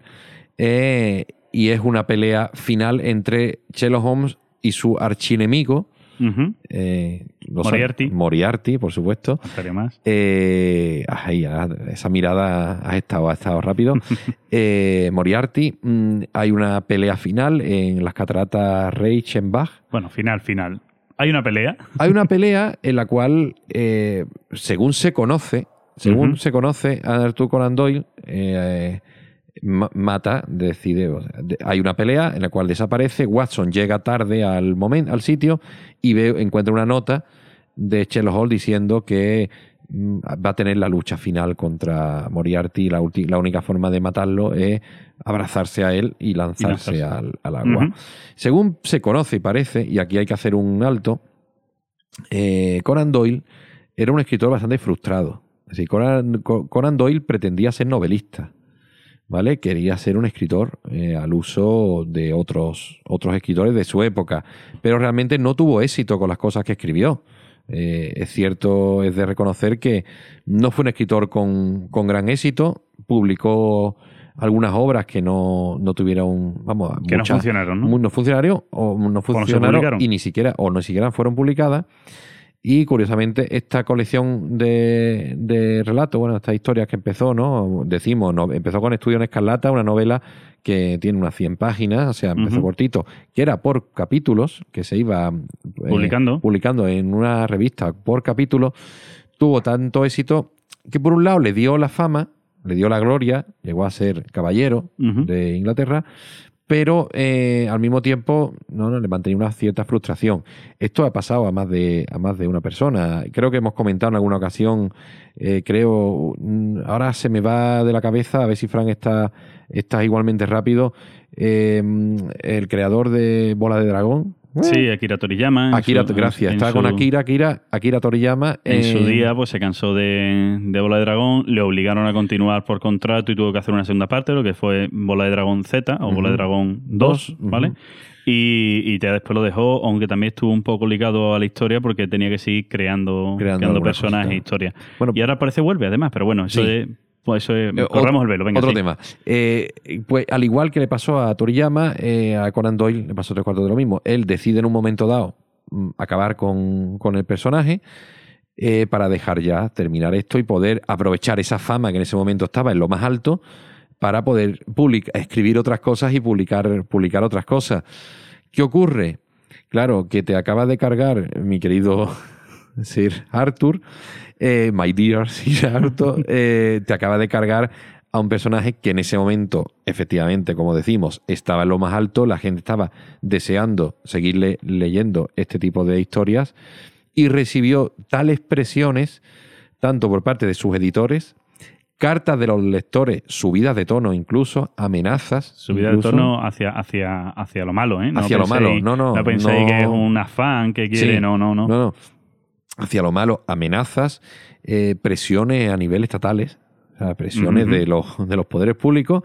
eh, y es una pelea final entre Sherlock Holmes y su archienemigo, uh-huh. eh, Moriarty. Moriarty, por supuesto. Más. Eh, ay, esa mirada ha estado, ha estado rápido. eh, Moriarty, mmm, hay una pelea final en las cataratas Reichenbach. Bueno, final, final. ¿Hay una pelea? Hay una pelea en la cual, eh, según se conoce, según uh-huh. se conoce, Arthur Conan Doyle eh, mata, decide, o sea, de, hay una pelea en la cual desaparece, Watson llega tarde al momento, al sitio, y ve, encuentra una nota de Sherlock Holmes diciendo que mm, va a tener la lucha final contra Moriarty, y la, ulti, la única forma de matarlo es abrazarse a él y lanzarse, y lanzarse. Al, al agua. Uh-huh. Según se conoce y parece, y aquí hay que hacer un alto, eh, Conan Doyle era un escritor bastante frustrado. Es decir, Conan, Conan Doyle pretendía ser novelista, ¿vale? Quería ser un escritor eh, al uso de otros, otros escritores de su época, pero realmente no tuvo éxito con las cosas que escribió. Eh, es cierto, es de reconocer que no fue un escritor con, con gran éxito, publicó algunas obras que no, no tuvieron, vamos, que muchas, no funcionaron, ¿no? No funcionaron o no funcionaron o no y ni siquiera o no siquiera fueron publicadas. Y curiosamente esta colección de, de relatos, bueno, estas historias que empezó, ¿no? Decimos, no, empezó con Estudio en Escarlata, una novela que tiene unas cien páginas, o sea, empezó uh-huh. cortito, que era por capítulos, que se iba eh, publicando. publicando en una revista por capítulo. Tuvo tanto éxito que por un lado le dio la fama, le dio la gloria, llegó a ser caballero uh-huh. de Inglaterra, pero eh, al mismo tiempo no, no le mantenía una cierta frustración. Esto ha pasado a más de a más de una persona. Creo que hemos comentado en alguna ocasión, eh, creo, ahora se me va de la cabeza, a ver si Fran está, está igualmente rápido, eh, el creador de Bola de Dragón. Sí, Akira Toriyama. Akira, su, gracias. Estaba su, con Akira, Akira, Akira Toriyama. En eh, su día pues se cansó de, de Bola de Dragón, le obligaron a continuar por contrato y tuvo que hacer una segunda parte, lo que fue Bola de Dragón Z o uh-huh. Bola de Dragón dos, ¿vale? Uh-huh. Y, y ya después lo dejó, aunque también estuvo un poco ligado a la historia porque tenía que seguir creando, creando, creando personajes e historias. Bueno, y ahora parece vuelve además, pero bueno, eso sí. es... Pues eso es, eh, corramos el velo, venga. Otro sí. tema. Eh, pues al igual que le pasó a Toriyama, eh, a Conan Doyle le pasó tres cuartos de lo mismo. Él decide en un momento dado m, acabar con, con el personaje eh, para dejar ya terminar esto y poder aprovechar esa fama que en ese momento estaba en lo más alto para poder publicar, escribir otras cosas y publicar, publicar otras cosas. ¿Qué ocurre? Claro, que te acabas de cargar, mi querido Sir Arthur, eh, my dear Sir Arthur, eh, te acaba de cargar a un personaje que en ese momento, efectivamente, como decimos, estaba en lo más alto, la gente estaba deseando seguirle leyendo este tipo de historias y recibió tales presiones, tanto por parte de sus editores, cartas de los lectores, subidas de tono incluso, amenazas. Subidas incluso, de tono hacia, hacia, hacia lo malo, ¿eh? No hacia lo malo, no, no. No penséis no, que es un afán que quiere, sí, no, no, no. No, no. Hacia lo malo, amenazas, eh, presiones a nivel estatales, o sea, presiones uh-huh. de, los, de los poderes públicos,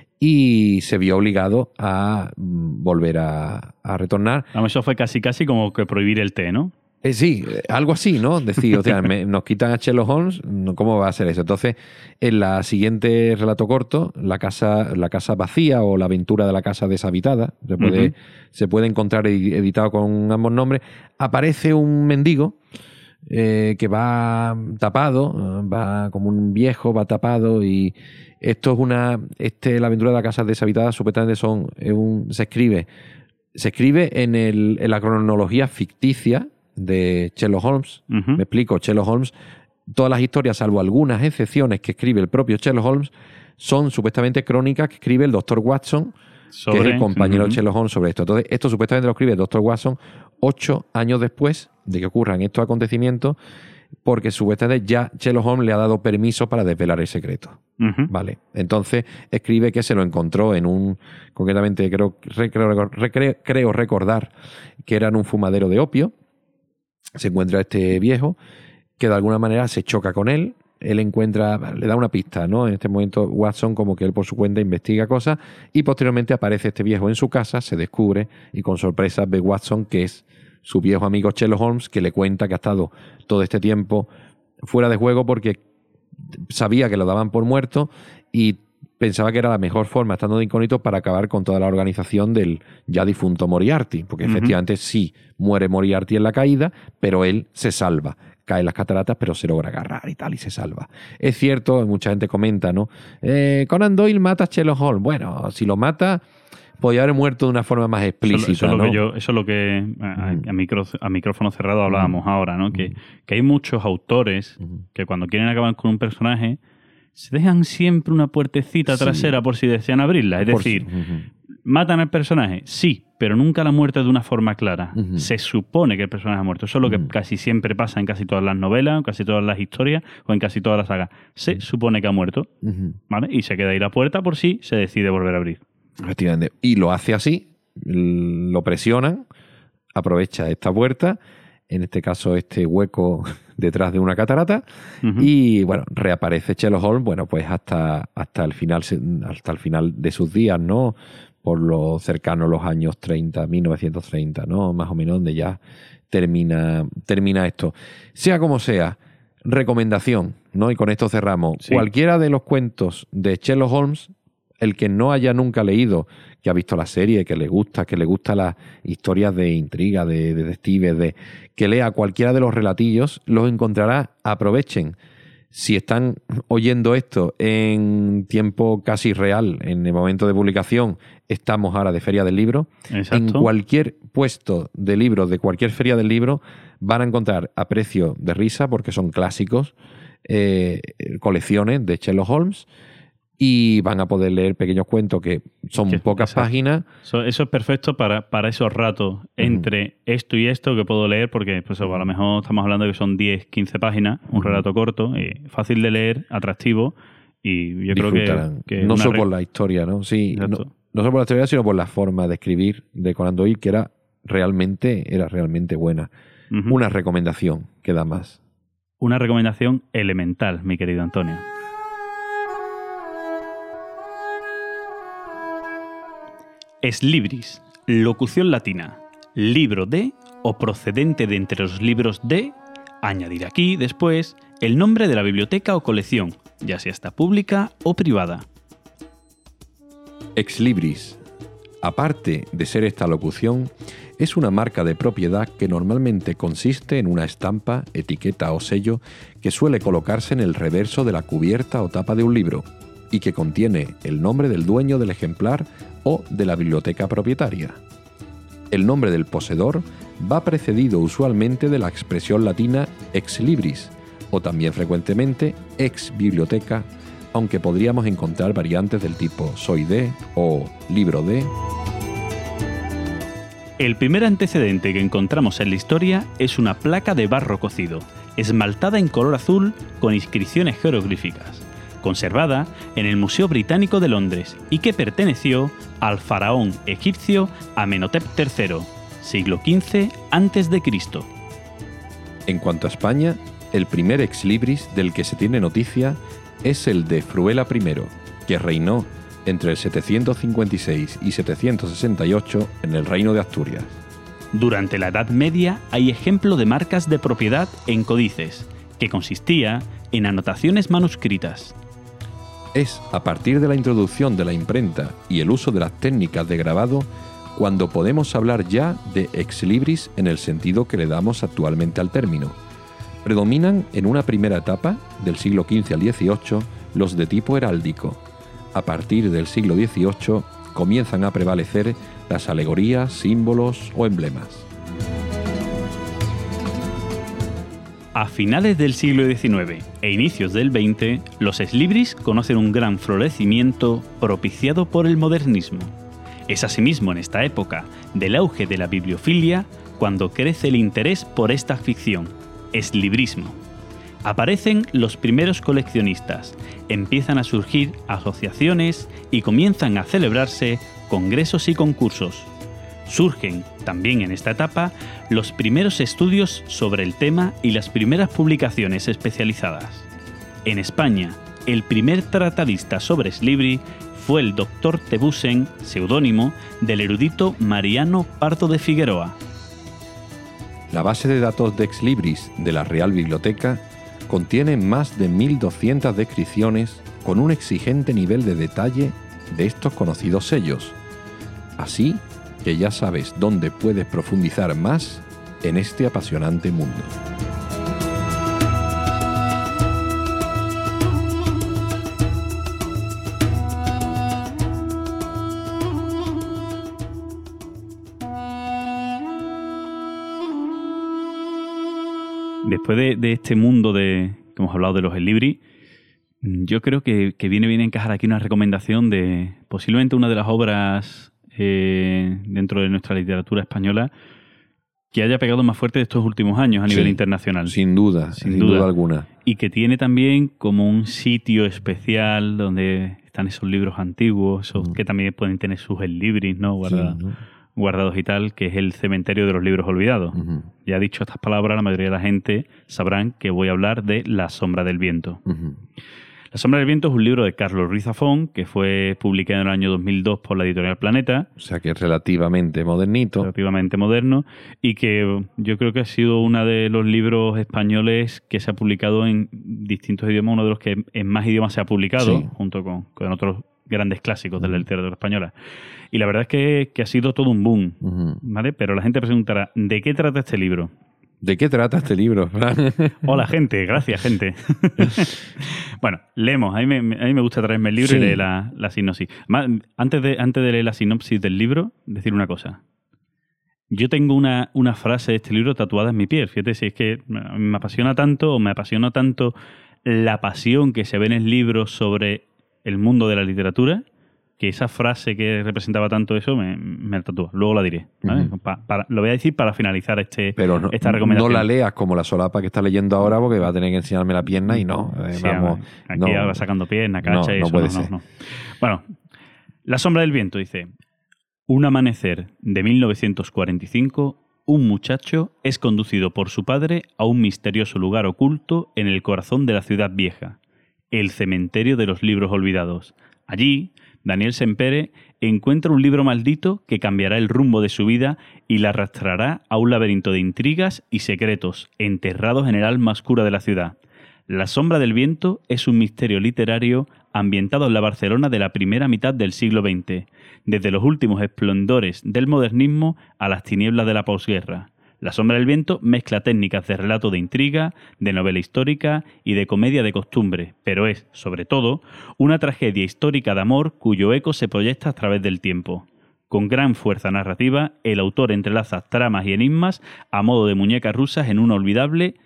y se vio obligado a volver a, a retornar. Vamos, eso fue casi casi como que prohibir el té, ¿no? Eh, sí, algo así, ¿no? Decir, o sea, me, nos quitan a Sherlock Holmes, ¿cómo va a ser eso? Entonces, en la siguiente relato corto, la casa, la casa vacía o la aventura de la casa deshabitada, se puede, uh-huh. se puede encontrar editado con ambos nombres, aparece un mendigo eh, que va tapado, va como un viejo, va tapado, y esto es una, este, la aventura de la casa deshabitada, supuestamente son, es un, se escribe, se escribe en, el, en la cronología ficticia de Sherlock Holmes. Uh-huh. Me explico, Sherlock Holmes, todas las historias, salvo algunas excepciones que escribe el propio Sherlock Holmes, son supuestamente crónicas que escribe el doctor Watson, sobre, que es el compañero uh-huh. de Sherlock Holmes, sobre esto. Entonces, esto supuestamente lo escribe el doctor Watson ocho años después de que ocurran estos acontecimientos, porque supuestamente ya Sherlock Holmes le ha dado permiso para desvelar el secreto. Uh-huh. Vale. Entonces, escribe que se lo encontró en un, concretamente creo, creo, creo, creo recordar que era en un fumadero de opio. Se encuentra este viejo que de alguna manera se choca con él. Él encuentra, le da una pista, ¿no? En este momento Watson, como que él por su cuenta investiga cosas, y posteriormente aparece este viejo en su casa, se descubre, y con sorpresa ve Watson que es su viejo amigo Sherlock Holmes, que le cuenta que ha estado todo este tiempo fuera de juego porque sabía que lo daban por muerto y pensaba que era la mejor forma, estando de incógnito, para acabar con toda la organización del ya difunto Moriarty, porque uh-huh. efectivamente sí muere Moriarty en la caída, pero él se salva. Cae en las cataratas, pero se logra agarrar y tal, y se salva. Es cierto, mucha gente comenta, ¿no? Eh, Conan Doyle mata a Sherlock Holmes. Bueno, si lo mata, podría haber muerto de una forma más explícita, eso, eso ¿no? Es lo que yo, eso es lo que a, a, micro, a micrófono cerrado hablábamos uh-huh. ahora, ¿no? Que, que hay muchos autores uh-huh. que cuando quieren acabar con un personaje se dejan siempre una puertecita sí. trasera por si desean abrirla. Es por decir, si. uh-huh. ¿matan al personaje? Sí, pero nunca la muerte de una forma clara. Uh-huh. Se supone que el personaje ha muerto. Eso es lo que uh-huh. casi siempre pasa en casi todas las novelas, en casi todas las historias o en casi todas las sagas. Se uh-huh. supone que ha muerto, uh-huh. ¿vale? Y se queda ahí la puerta por si se decide volver a abrir. Efectivamente. Y lo hace así, lo presionan, aprovecha esta puerta, en este caso este hueco detrás de una catarata, uh-huh. y bueno, reaparece Sherlock Holmes, bueno, pues hasta, hasta el final, hasta el final de sus días, ¿no? Por lo cercano a los años treinta, mil novecientos treinta, ¿no? Más o menos, donde ya termina, termina esto. Sea como sea, recomendación, ¿no? Y con esto cerramos. Sí. Cualquiera de los cuentos de Sherlock Holmes, el que no haya nunca leído, que ha visto la serie, que le gusta, que le gusta las historias de intriga, de, de detectives, de, que lea cualquiera de los relatillos, los encontrará. Aprovechen. Si están oyendo esto en tiempo casi real, en el momento de publicación, estamos ahora de Feria del Libro. Exacto. En cualquier puesto de libros, de cualquier Feria del Libro, van a encontrar a precio de risa, porque son clásicos, eh, colecciones de Sherlock Holmes, y van a poder leer pequeños cuentos que son que, pocas exacto. páginas. Eso, eso es perfecto para, para esos ratos entre uh-huh. esto y esto que puedo leer, porque pues, a lo mejor estamos hablando de que son diez, quince páginas, un uh-huh. relato corto, y fácil de leer, atractivo, y yo creo que... que no solo re... por la historia, ¿no? Sí, no, no solo por la historia, sino por la forma de escribir de Conan Doyle, que era realmente, era realmente buena. Uh-huh. Una recomendación que da más. Una recomendación elemental, mi querido Antonio. Exlibris, locución latina, libro de o procedente de entre los libros de, añadir aquí, después, el nombre de la biblioteca o colección, ya sea esta pública o privada. Exlibris, aparte de ser esta locución, es una marca de propiedad que normalmente consiste en una estampa, etiqueta o sello que suele colocarse en el reverso de la cubierta o tapa de un libro y que contiene el nombre del dueño del ejemplar o de la biblioteca propietaria. El nombre del poseedor va precedido usualmente de la expresión latina ex libris, o también frecuentemente ex biblioteca, aunque podríamos encontrar variantes del tipo soy de o libro de. El primer antecedente que encontramos en la historia es una placa de barro cocido, esmaltada en color azul con inscripciones jeroglíficas, conservada en el Museo Británico de Londres y que perteneció al faraón egipcio Amenhotep tercero, siglo quince antes de Cristo. En cuanto a España, el primer ex libris del que se tiene noticia es el de Fruela I, que reinó entre el setecientos cincuenta y seis y setecientos sesenta y ocho en el Reino de Asturias. Durante la Edad Media hay ejemplo de marcas de propiedad en códices, que consistía en anotaciones manuscritas. Es a partir de la introducción de la imprenta y el uso de las técnicas de grabado cuando podemos hablar ya de ex libris en el sentido que le damos actualmente al término. Predominan en una primera etapa, del siglo quince al dieciocho, los de tipo heráldico. A partir del siglo dieciocho comienzan a prevalecer las alegorías, símbolos o emblemas. A finales del siglo diecinueve e inicios del veinte, los exlibris conocen un gran florecimiento propiciado por el modernismo. Es asimismo en esta época del auge de la bibliofilia cuando crece el interés por esta ficción, exlibrismo. Aparecen los primeros coleccionistas, empiezan a surgir asociaciones y comienzan a celebrarse congresos y concursos. Surgen, también en esta etapa, los primeros estudios sobre el tema y las primeras publicaciones especializadas. En España, el primer tratadista sobre exlibris fue el doctor Tebusen, seudónimo del erudito Mariano Pardo de Figueroa. La base de datos de exlibris de la Real Biblioteca contiene más de mil doscientas descripciones con un exigente nivel de detalle de estos conocidos sellos. Así que ya sabes dónde puedes profundizar más en este apasionante mundo. Después de, de este mundo de que hemos hablado de los exlibris, yo creo que, que viene bien a encajar aquí una recomendación de posiblemente una de las obras eh, dentro de nuestra literatura española que haya pegado más fuerte de estos últimos años a nivel Sí, internacional. Sin duda, sin, sin duda. duda alguna. Y que tiene también como un sitio especial donde están esos libros antiguos, esos mm. que también pueden tener sus exlibris, ¿no? Guarda, sí, ¿no? guardados y tal, que es el cementerio de los libros olvidados. Uh-huh. Ya dicho estas palabras, la mayoría de la gente sabrán que voy a hablar de La sombra del viento. Uh-huh. La sombra del viento es un libro de Carlos Ruiz Zafón que fue publicado en el año dos mil dos por la editorial Planeta. O sea que es relativamente modernito. Relativamente moderno y que yo creo que ha sido uno de los libros españoles que se ha publicado en distintos idiomas, uno de los que en más idiomas se ha publicado, sí. junto con, con otros grandes clásicos de la literatura española. Y la verdad es que, que ha sido todo un boom, uh-huh. ¿vale? Pero la gente preguntará, ¿de qué trata este libro? ¿De qué trata este libro, Fran? Hola, gente. Gracias, gente. Bueno, leemos. A mí, me, a mí me gusta traerme el libro sí. y leer la, la sinopsis. Más, antes, de, antes de leer la sinopsis del libro, decir una cosa. Yo tengo una, una frase de este libro tatuada en mi piel. Fíjate, si es que me apasiona tanto o me apasiona tanto la pasión que se ve en el libro sobre el mundo de la literatura, que esa frase que representaba tanto eso me, me la tatúa. Luego la diré, ¿vale? Uh-huh. pa, para, lo voy a decir para finalizar este, Pero no, esta recomendación. No la leas como la solapa que estás leyendo ahora porque va a tener que enseñarme la pierna y no. Eh, sí, vamos, aquí no, ahora sacando pierna, cacha no, y no eso. Puede no, ser. No, no. Bueno, La sombra del viento dice: un amanecer de mil novecientos cuarenta y cinco, un muchacho es conducido por su padre a un misterioso lugar oculto en el corazón de la ciudad vieja, el cementerio de los libros olvidados. Allí, Daniel Sempere encuentra un libro maldito que cambiará el rumbo de su vida y la arrastrará a un laberinto de intrigas y secretos enterrados en el alma oscura de la ciudad. La sombra del viento es un misterio literario ambientado en la Barcelona de la primera mitad del siglo veinte, desde los últimos esplendores del modernismo a las tinieblas de la posguerra. La sombra del viento mezcla técnicas de relato de intriga, de novela histórica y de comedia de costumbre, pero es, sobre todo, una tragedia histórica de amor cuyo eco se proyecta a través del tiempo. Con gran fuerza narrativa, el autor entrelaza tramas y enigmas a modo de muñecas rusas en una olvidable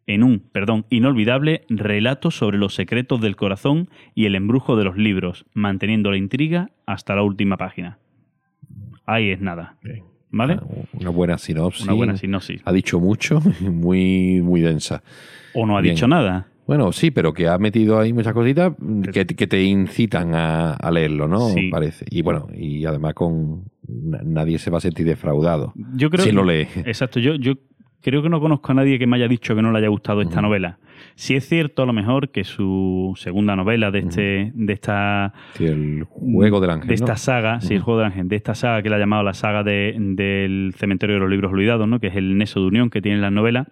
en un, perdón, inolvidable relato sobre los secretos del corazón y el embrujo de los libros, manteniendo la intriga hasta la última página. Ahí es nada. Bien. ¿Vale? Una buena sinopsis. Una buena sinopsis. Ha dicho mucho, muy, muy densa. O no ha Bien. dicho nada. Bueno, sí, pero que ha metido ahí muchas cositas que, que te incitan a, a leerlo, ¿no? Sí. Parece. Y bueno, y además con nadie se va a sentir defraudado Yo creo si que, lo lee. Exacto. Yo, yo creo que no conozco a nadie que me haya dicho que no le haya gustado esta Uh-huh. novela. Sí es cierto, a lo mejor, que su segunda novela de este, de esta Sí, el juego del ángel, de esta ¿no? saga, sí, el Ujú. juego del ángel, de esta saga que le ha llamado la saga de, del cementerio de los libros olvidados, ¿no? Que es el nexo de unión que tienen las novelas.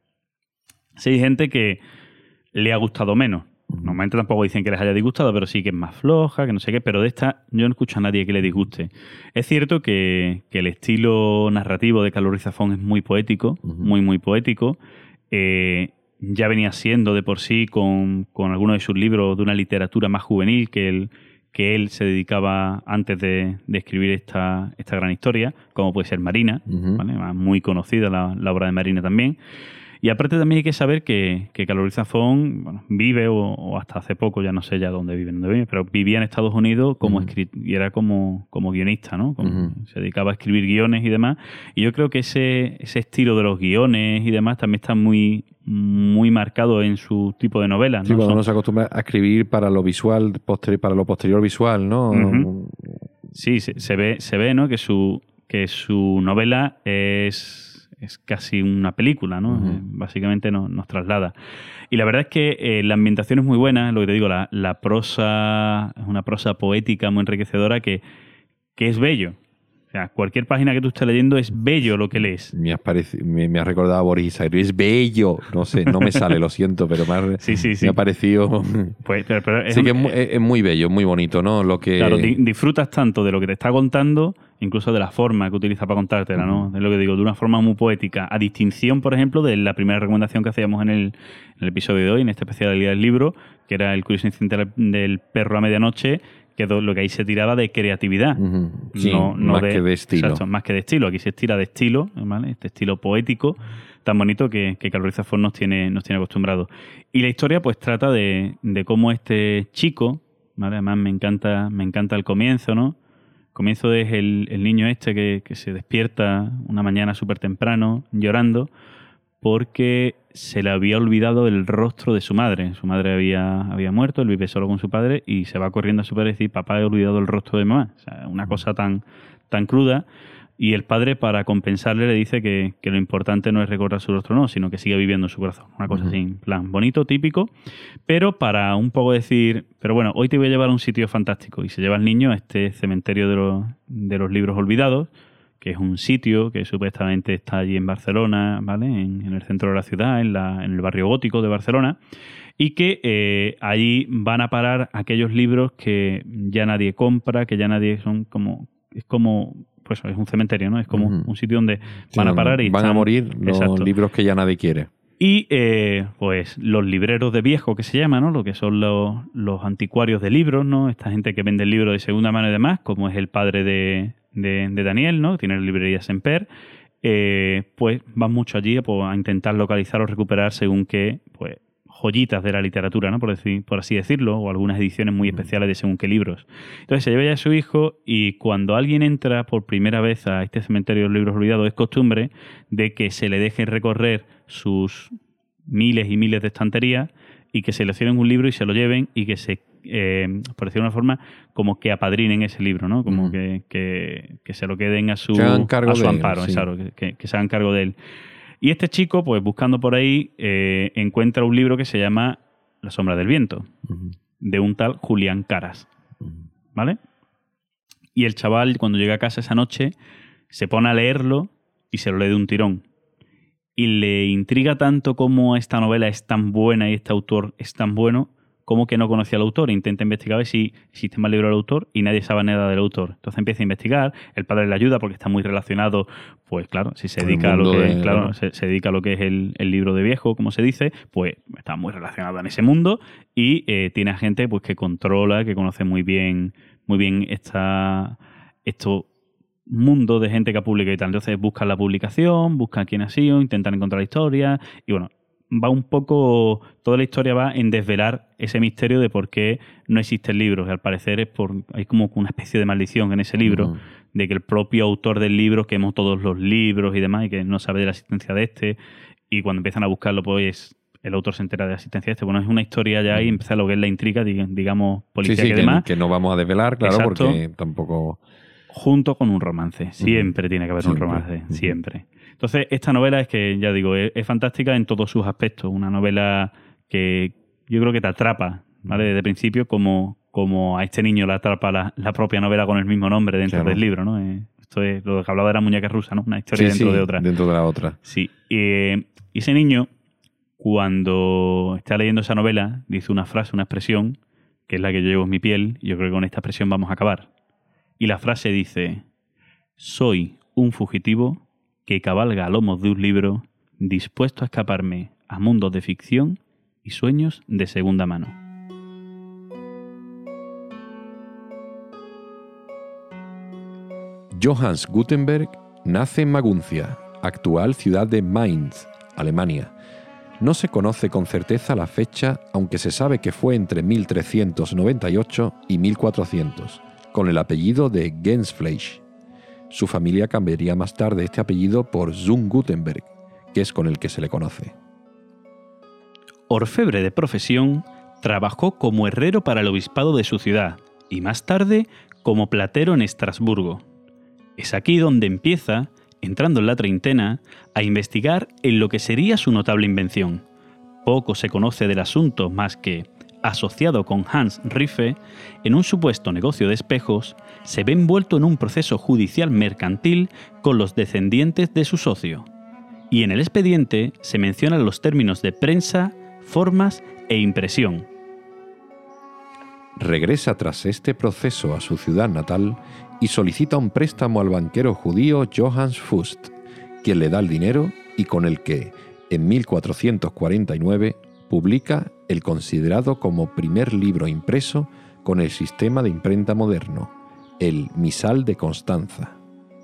Sí hay gente que le ha gustado menos. Normalmente tampoco dicen que les haya disgustado, pero sí que es más floja, que no sé qué, pero de esta yo no escucho a nadie que le disguste. Es cierto que, que el estilo narrativo de Carlos Ruiz Zafón es muy poético, Ujú. muy, muy poético. Eh, ya venía siendo de por sí con, con algunos de sus libros de una literatura más juvenil que él, que él se dedicaba antes de, de escribir esta, esta gran historia, como puede ser Marina, Ujú. ¿vale? Muy conocida la, la obra de Marina también. Y aparte también hay que saber que, que Carlos Ruiz Zafón, bueno, vive, o, o hasta hace poco, ya no sé ya dónde vive, dónde vive, pero vivía en Estados Unidos como Ujú. escrit- y era como, como guionista, ¿no? Como- Ujú. Se dedicaba a escribir guiones y demás. Y yo creo que ese, ese estilo de los guiones y demás también está muy, muy marcado en su tipo de novelas, Sí, ¿no? cuando Son- uno se acostumbra a escribir para lo visual, posteri- para lo posterior visual, ¿no? Ujú. Sí, se, se ve, se ve, ¿no? Que su, que su novela es, es casi una película, ¿no? Ujú. Eh, básicamente nos, nos traslada. Y la verdad es que eh, la ambientación es muy buena, lo que te digo, la, la prosa es una prosa poética muy enriquecedora que, que es bello. O sea, cualquier página que tú estés leyendo es bello lo que lees. Me ha, pareci- me, me ha recordado a Boris Izaguirre. Es bello. No sé, no me sale, lo siento, pero me ha, Sí, sí, sí. me ha parecido... Pues, pero, pero es sí un- que es, mu- es- es muy bello, muy bonito, ¿no? Lo que... Claro, di- disfrutas tanto de lo que te está contando, incluso de la forma que utiliza para contártela, ¿no? Es lo que digo, de una forma muy poética. A distinción, por ejemplo, de la primera recomendación que hacíamos en el, en el episodio de hoy, en esta especialidad del libro, que era el curioso incidente del- del perro a medianoche, que do- lo que ahí se tiraba de creatividad. Ujú. Sí, no, no más que de estilo. Exacto, más que de estilo. Aquí se estira de estilo, ¿vale? Este estilo poético tan bonito que, que Carlos Ruiz Zafón nos tiene, nos tiene acostumbrados. Y la historia pues trata de, de cómo este chico, ¿vale? Además me encanta, me encanta el comienzo, ¿no? El comienzo es el, el niño este que, que se despierta una mañana súper temprano llorando porque se le había olvidado el rostro de su madre. Su madre había, había muerto, él vive solo con su padre y se va corriendo a su padre y dice, papá, he olvidado el rostro de mamá. O sea, una cosa tan, tan cruda. Y el padre, para compensarle, le dice que, que lo importante no es recordar su rostro, no, sino que siga viviendo en su corazón. Una cosa así, en plan bonito, típico, pero para un poco decir, pero bueno, hoy te voy a llevar a un sitio fantástico. Y se lleva al niño a este cementerio de los, de los libros olvidados, que es un sitio que supuestamente está allí en Barcelona, ¿vale? En, en el centro de la ciudad, en, la, en el barrio gótico de Barcelona, y que eh, allí van a parar aquellos libros que ya nadie compra, que ya nadie son como... Es como... Pues es un cementerio, ¿no? Es como Ujú. un sitio donde Sí, van a parar y van están- a morir los Exacto. libros que ya nadie quiere. Y eh, pues los libreros de viejo, que se llama, ¿no? Lo que son los, los anticuarios de libros, ¿no? Esta gente que vende libros de segunda mano y demás, como es el padre de, de, de Daniel, ¿no? Tiene la librería Semper. Eh, pues van mucho allí pues, a intentar localizar o recuperar según qué pues, joyitas de la literatura, ¿no? Por, decir, por así decirlo, o algunas ediciones muy especiales de según qué libros. Entonces se lleva ya a su hijo y cuando alguien entra por primera vez a este cementerio de los libros olvidados es costumbre de que se le deje recorrer sus miles y miles de estanterías y que seleccionen un libro y se lo lleven y que se, eh, por decirlo de una forma, como que apadrinen ese libro, ¿no? Como Ujú. que, que, que se lo queden a su, Que hagan cargo a su de él, amparo, sí. exacto, que, que- que se hagan cargo de él. Y este chico, pues buscando por ahí, eh, encuentra un libro que se llama La sombra del viento, Ujú. de un tal Julián Caras, Ujú. ¿vale? Y el chaval, cuando llega a casa esa noche, se pone a leerlo y se lo lee de un tirón. Y le intriga tanto cómo esta novela es tan buena y este autor es tan bueno, como que no conocía al autor. Intenta investigar a ver si existe más libro del autor y nadie sabe nada del autor. Entonces empieza a investigar, el padre le ayuda porque está muy relacionado, pues claro, si se Con el dedica a lo mundo que, de- claro, se, se dedica a lo que es el, el libro de viejo, como se dice, pues está muy relacionado en ese mundo y eh, tiene a gente pues que controla, que conoce muy bien, muy bien esta, esto mundo de gente que ha publicado y tal. Entonces buscan la publicación, buscan quién ha sido, intentan encontrar la historia y bueno, va un poco, toda la historia va en desvelar ese misterio de por qué no existen libros. Y al parecer es por, hay como una especie de maldición en ese libro, uh-huh. de que el propio autor del libro quemó todos los libros y demás, y que no sabe de la existencia de este, y cuando empiezan a buscarlo, pues el autor se entera de la existencia de este. Bueno, es una historia ya y empieza lo que es la intriga, digamos, policial sí, sí, y que, demás. que no vamos a desvelar, claro, Exacto. Porque tampoco... Junto con un romance. Siempre uh-huh. tiene que haber siempre. un romance, Uh-huh. siempre. Entonces, esta novela es que, ya digo, es, es fantástica en todos sus aspectos. Una novela que yo creo que te atrapa, ¿vale? Desde el principio, como, como a este niño le atrapa la, la propia novela con el mismo nombre dentro claro. del libro, ¿no? Eh, esto es lo que hablaba de la muñeca rusa, ¿no? Una historia sí, dentro sí, de otra. dentro de la otra. Sí. Eh, y ese niño, cuando está leyendo esa novela, dice una frase, una expresión, que es la que yo llevo en mi piel, y yo creo que con esta expresión vamos a acabar. Y la frase dice: soy un fugitivo que cabalga a lomos de un libro, dispuesto a escaparme a mundos de ficción y sueños de segunda mano. Johannes Gutenberg nace en Maguncia, actual ciudad de Mainz, Alemania. No se conoce con certeza la fecha, aunque se sabe que fue entre mil trescientos noventa y ocho y mil cuatrocientos. Con el apellido de Gensfleisch. Su familia cambiaría más tarde este apellido por Sohn Gutenberg, que es con el que se le conoce. Orfebre de profesión, trabajó como herrero para el obispado de su ciudad y más tarde como platero en Estrasburgo. Es aquí donde empieza, entrando en la treintena, a investigar en lo que sería su notable invención. Poco se conoce del asunto más que, asociado con Hans Riffe, en un supuesto negocio de espejos, se ve envuelto en un proceso judicial mercantil con los descendientes de su socio. Y en el expediente se mencionan los términos de prensa, formas e impresión. Regresa tras este proceso a su ciudad natal y solicita un préstamo al banquero judío Johannes Fust, quien le da el dinero y con el que, en mil cuatrocientos cuarenta y nueve, publica el considerado como primer libro impreso con el sistema de imprenta moderno, el Misal de Constanza.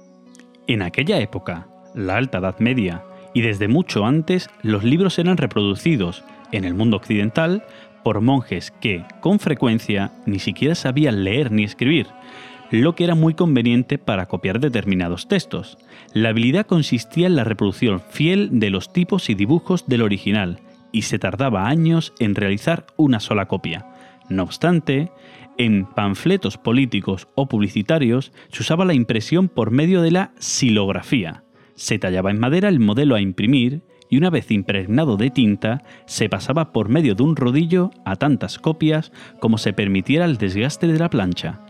En aquella época, la Alta Edad Media, y desde mucho antes, los libros eran reproducidos, en el mundo occidental, por monjes que, con frecuencia, ni siquiera sabían leer ni escribir, lo que era muy conveniente para copiar determinados textos. La habilidad consistía en la reproducción fiel de los tipos y dibujos del original, y se tardaba años en realizar una sola copia. No obstante, en panfletos políticos o publicitarios se usaba la impresión por medio de la silografía. Se tallaba en madera el modelo a imprimir y una vez impregnado de tinta, se pasaba por medio de un rodillo a tantas copias como se permitiera el desgaste de la plancha.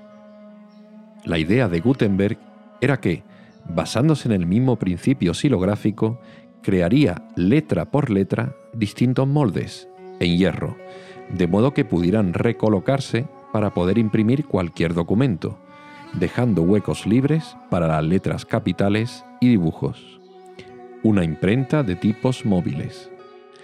La idea de Gutenberg era que, basándose en el mismo principio silográfico, crearía letra por letra distintos moldes, en hierro, de modo que pudieran recolocarse para poder imprimir cualquier documento, dejando huecos libres para las letras capitales y dibujos. Una imprenta de tipos móviles.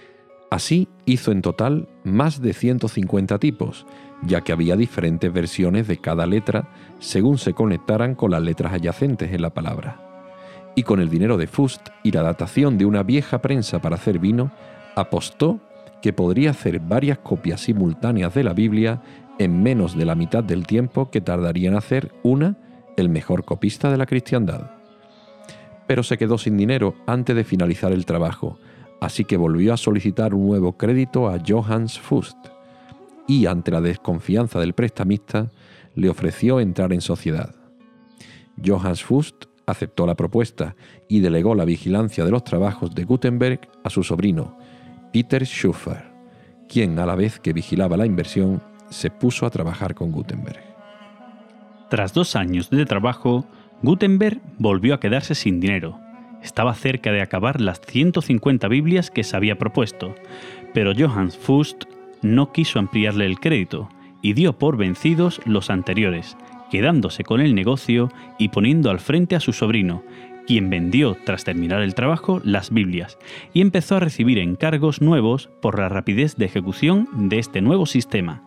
Así hizo en total más de ciento cincuenta tipos, ya que había diferentes versiones de cada letra según se conectaran con las letras adyacentes en la palabra. Y con el dinero de Fust y la datación de una vieja prensa para hacer vino, apostó que podría hacer varias copias simultáneas de la Biblia en menos de la mitad del tiempo que tardaría en hacer una, el mejor copista de la cristiandad. Pero se quedó sin dinero antes de finalizar el trabajo, así que volvió a solicitar un nuevo crédito a Johannes Fust, y ante la desconfianza del prestamista, le ofreció entrar en sociedad. Johannes Fust aceptó la propuesta y delegó la vigilancia de los trabajos de Gutenberg a su sobrino, Peter Schoeffer, quien a la vez que vigilaba la inversión, se puso a trabajar con Gutenberg. Tras dos años de trabajo, Gutenberg volvió a quedarse sin dinero. Estaba cerca de acabar las ciento cincuenta Biblias que se había propuesto, pero Johannes Fust no quiso ampliarle el crédito y dio por vencidos los anteriores, quedándose con el negocio y poniendo al frente a su sobrino, quien vendió, tras terminar el trabajo, las Biblias y empezó a recibir encargos nuevos por la rapidez de ejecución de este nuevo sistema.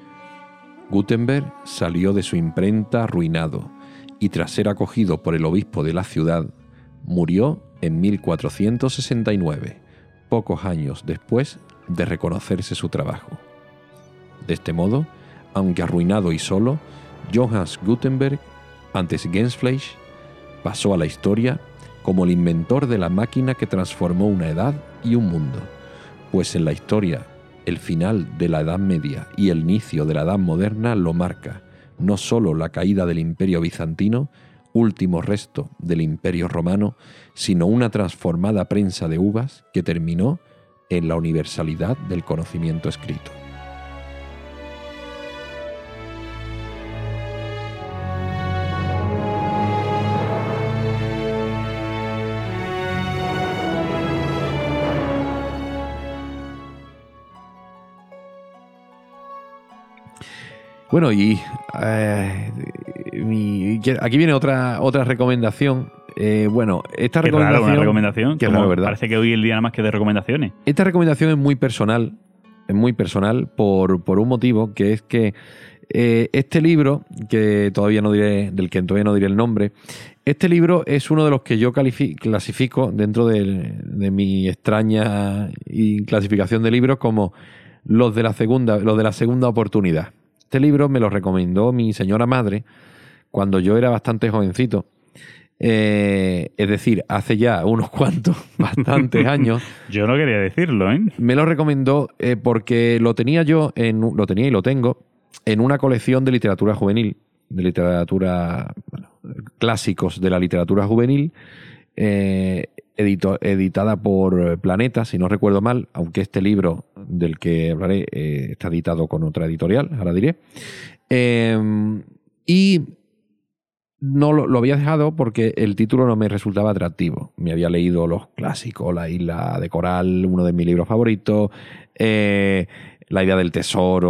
Gutenberg salió de su imprenta arruinado y tras ser acogido por el obispo de la ciudad, murió en mil cuatrocientos sesenta y nueve, pocos años después de reconocerse su trabajo. De este modo, aunque arruinado y solo, Johannes Gutenberg, antes Gensfleisch, pasó a la historia como el inventor de la máquina que transformó una edad y un mundo, pues en la historia el final de la Edad Media y el inicio de la Edad Moderna lo marca no solo la caída del Imperio Bizantino, último resto del Imperio Romano, sino una transformada prensa de uvas que terminó en la universalidad del conocimiento escrito. Bueno, y eh, mi, aquí viene otra otra recomendación. Eh, bueno, esta Qué recomendación... raro, una recomendación. Qué Como raro, ¿verdad? Parece que hoy el día nada más que de recomendaciones. Esta recomendación es muy personal, es muy personal por, por un motivo, que es que eh, este libro, que todavía no diré, del que todavía no diré el nombre, este libro es uno de los que yo califi- clasifico dentro de, de mi extraña clasificación de libros como los de la segunda, los de la segunda oportunidad. Este libro me lo recomendó mi señora madre cuando yo era bastante jovencito. Eh, es decir, hace ya unos cuantos, bastantes años. Yo no quería decirlo, ¿eh? Me lo recomendó eh, porque lo tenía yo, en, lo tenía y lo tengo, en una colección de literatura juvenil, de literatura, bueno, clásicos de la literatura juvenil, eh, edito, editada por Planeta, si no recuerdo mal, aunque este libro del que hablaré eh, está editado con otra editorial, ahora diré. Eh, y no lo, lo había dejado porque el título no me resultaba atractivo. Me había leído los clásicos, La isla de coral, uno de mis libros favoritos, eh, La idea del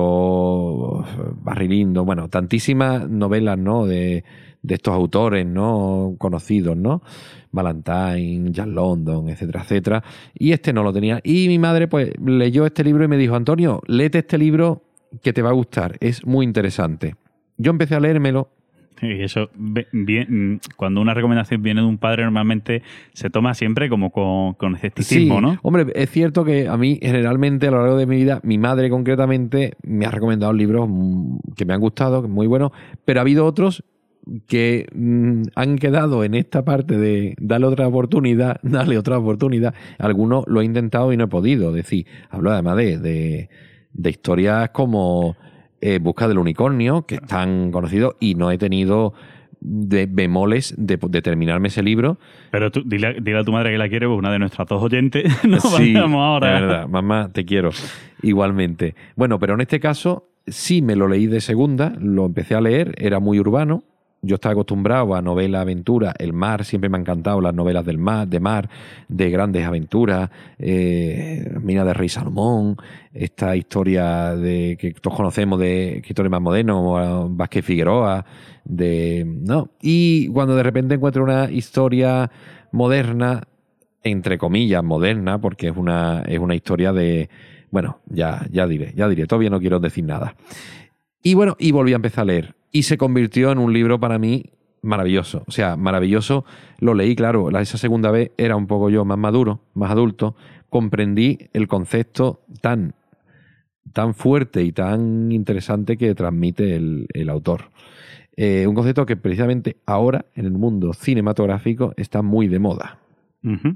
tesoro, Barrilindo, bueno, tantísimas novelas, ¿no?, de, de estos autores, ¿no?, conocidos, ¿no? Ballantine, Jack London, etcétera, etcétera. Y este no lo tenía. Y mi madre, pues, leyó este libro y me dijo: Antonio, léete este libro que te va a gustar, es muy interesante. Yo empecé a leérmelo. Y eso, bien, cuando una recomendación viene de un padre, normalmente se toma siempre como con, con escepticismo, Sí, ¿no? hombre, es cierto que a mí generalmente a lo largo de mi vida, mi madre concretamente me ha recomendado libros que me han gustado, muy buenos, pero ha habido otros que mmm, han quedado en esta parte de darle otra oportunidad, darle otra oportunidad. Algunos lo he intentado y no he podido. Es decir, hablo además de, de, de historias como eh, Busca del unicornio, que están conocidos, y no he tenido de bemoles de, de terminarme ese libro. Pero tú, dile, dile a tu madre que la quiere, pues una de nuestras dos oyentes nos Sí, vayamos ahora. de verdad, mamá, te quiero igualmente. Bueno, pero en este caso sí me lo leí de segunda, lo empecé a leer, era muy urbano. Yo estaba acostumbrado a novela, aventura, el mar, siempre me han encantado las novelas del mar, de mar, de grandes aventuras, eh, Mina de Rey Salomón, esta historia de que todos conocemos de escritores más modernos, como Vázquez Figueroa, de no. Y cuando de repente encuentro una historia moderna, entre comillas moderna, porque es una, es una historia de, bueno, ya, ya diré, ya diré, todavía no quiero decir nada. Y bueno, y volví a empezar a leer. Y se convirtió en un libro para mí maravilloso. O sea, maravilloso. Lo leí, claro. Esa segunda vez era un poco yo más maduro, más adulto. Comprendí el concepto tan, tan fuerte y tan interesante que transmite el, el autor. Eh, un concepto que precisamente ahora, en el mundo cinematográfico, está muy de moda. Uh-huh.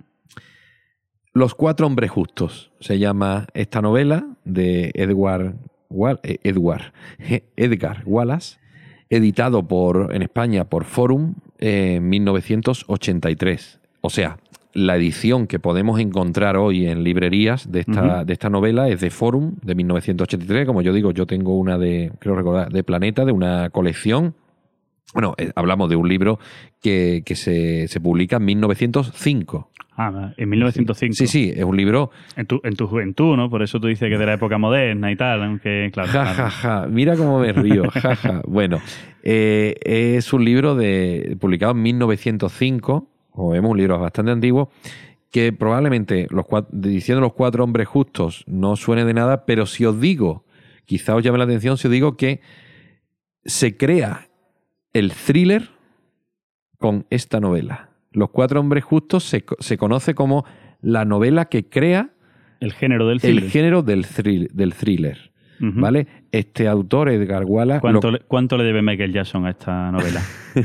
Los cuatro hombres justos. Se llama esta novela de Edward... Edward, Edgar Wallace, editado por, en España por Forum en mil novecientos ochenta y tres. O sea, la edición que podemos encontrar hoy en librerías de esta, uh-huh. de esta novela es de Forum de mil novecientos ochenta y tres. Como yo digo, yo tengo una de, creo recordar, de Planeta, de una colección. Bueno, eh, hablamos de un libro que, que se, se publica en mil novecientos cinco. Ah, en mil novecientos cinco. Sí, sí, es un libro... En tu, en tu juventud, ¿no? Por eso tú dices que de la época moderna y tal, aunque claro... Ja, claro. ja, ja. Mira cómo me río, ja, ja. Bueno, eh, es un libro de, publicado en mil novecientos cinco, como vemos, un libro bastante antiguo, que probablemente, los cuatro, diciendo los cuatro hombres justos, no suene de nada, pero si os digo, quizá os llame la atención, si os digo que se crea el thriller con esta novela. Los cuatro hombres justos se, se conoce como la novela que crea El género del el thriller. género del, thrill, del thriller. Ujú. ¿Vale? Este autor, Edgar Wallace... ¿Cuánto, lo- le, ¿Cuánto le debe Michael Jackson a esta novela?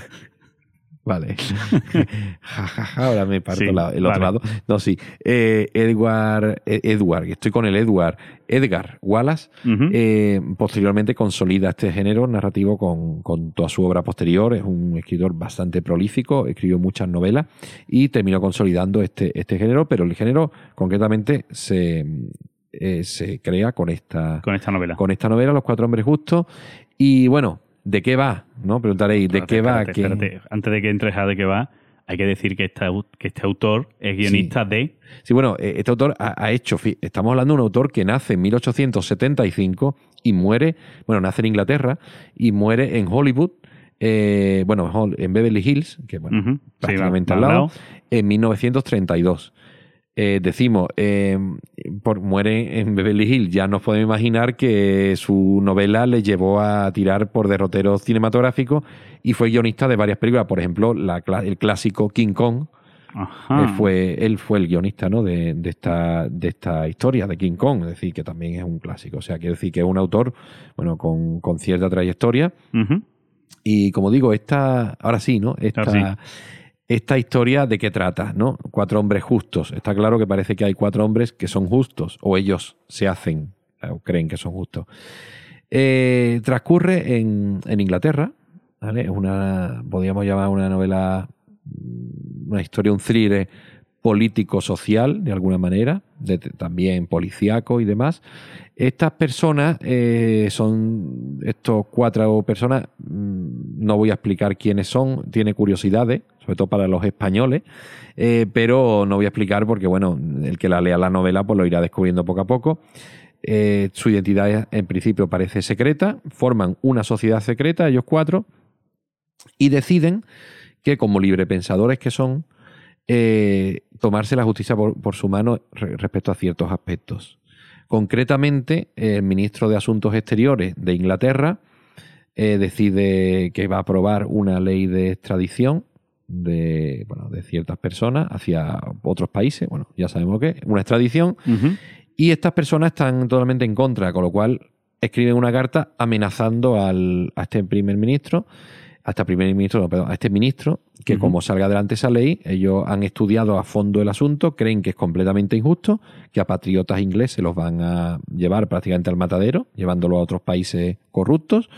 Vale. Ja, ja, ja, ahora me parto Sí, la- el otro vale. lado. No, sí. Eh, Edward, eh, Edward, que estoy con el Edward, Edgar Wallace, Ujú. eh, posteriormente consolida este género narrativo con, con toda su obra posterior. Es un escritor bastante prolífico, escribió muchas novelas y terminó consolidando este, este género, pero el género concretamente se, eh, se crea con esta, Con esta novela. con esta novela, Los Cuatro Hombres Justos. Y bueno, ¿de qué va? ¿No? Preguntaréis, ¿de Espérate, qué va? espérate, ¿Qué- espérate. Antes de que entres a de qué va, hay que decir que, esta, que este autor es guionista de... Sí, bueno, eh, este autor ha, ha hecho, fi- estamos hablando de un autor que nace en mil ochocientos setenta y cinco y muere, bueno, nace en Inglaterra y muere en Hollywood, eh, bueno, Hol- en Beverly Hills, que bueno, Ujú. Sí, prácticamente va- al va al lado, lado. en mil novecientos treinta y dos. Eh, decimos, eh, por, muere en Beverly Hills, ya nos podemos imaginar que su novela le llevó a tirar por derroteros cinematográficos y fue guionista de varias películas, por ejemplo, la cla- el clásico King Kong. Ajá. Él fue, él fue el guionista, ¿no? de, de, esta, de esta historia de King Kong, es decir, que también es un clásico. O sea, quiere decir que es un autor, bueno, con, con cierta trayectoria. Ujú. Y como digo, esta, ahora sí, ¿no? Esta, Ahora esta historia de qué trata, ¿no? Cuatro hombres justos. Está claro que parece que hay cuatro hombres que son justos, o ellos se hacen, o creen que son justos. Eh, transcurre en, en Inglaterra, ¿vale? Es una, podríamos llamar una novela, una historia, un thriller político-social, de alguna manera, de, también policíaco y demás. Estas personas eh, son, estos cuatro personas, mmm, no voy a explicar quiénes son, tiene curiosidades, sobre todo para los españoles, eh, pero no voy a explicar porque, bueno, el que la lea la novela pues lo irá descubriendo poco a poco. Eh, su identidad en principio parece secreta, forman una sociedad secreta, ellos cuatro, y deciden que como librepensadores que son, eh, tomarse la justicia por, por su mano re- respecto a ciertos aspectos. Concretamente, el ministro de Asuntos Exteriores de Inglaterra eh, decide que va a aprobar una ley de extradición de, bueno, de ciertas personas hacia otros países. Bueno, ya sabemos lo que es, una extradición. Ujú. Y estas personas están totalmente en contra, con lo cual escriben una carta amenazando al, a este primer ministro, a este primer ministro, no, perdón, a este ministro, que Ujú. como salga adelante esa ley, ellos han estudiado a fondo el asunto, creen que es completamente injusto, que a patriotas ingleses los van a llevar prácticamente al matadero, llevándolo a otros países corruptos,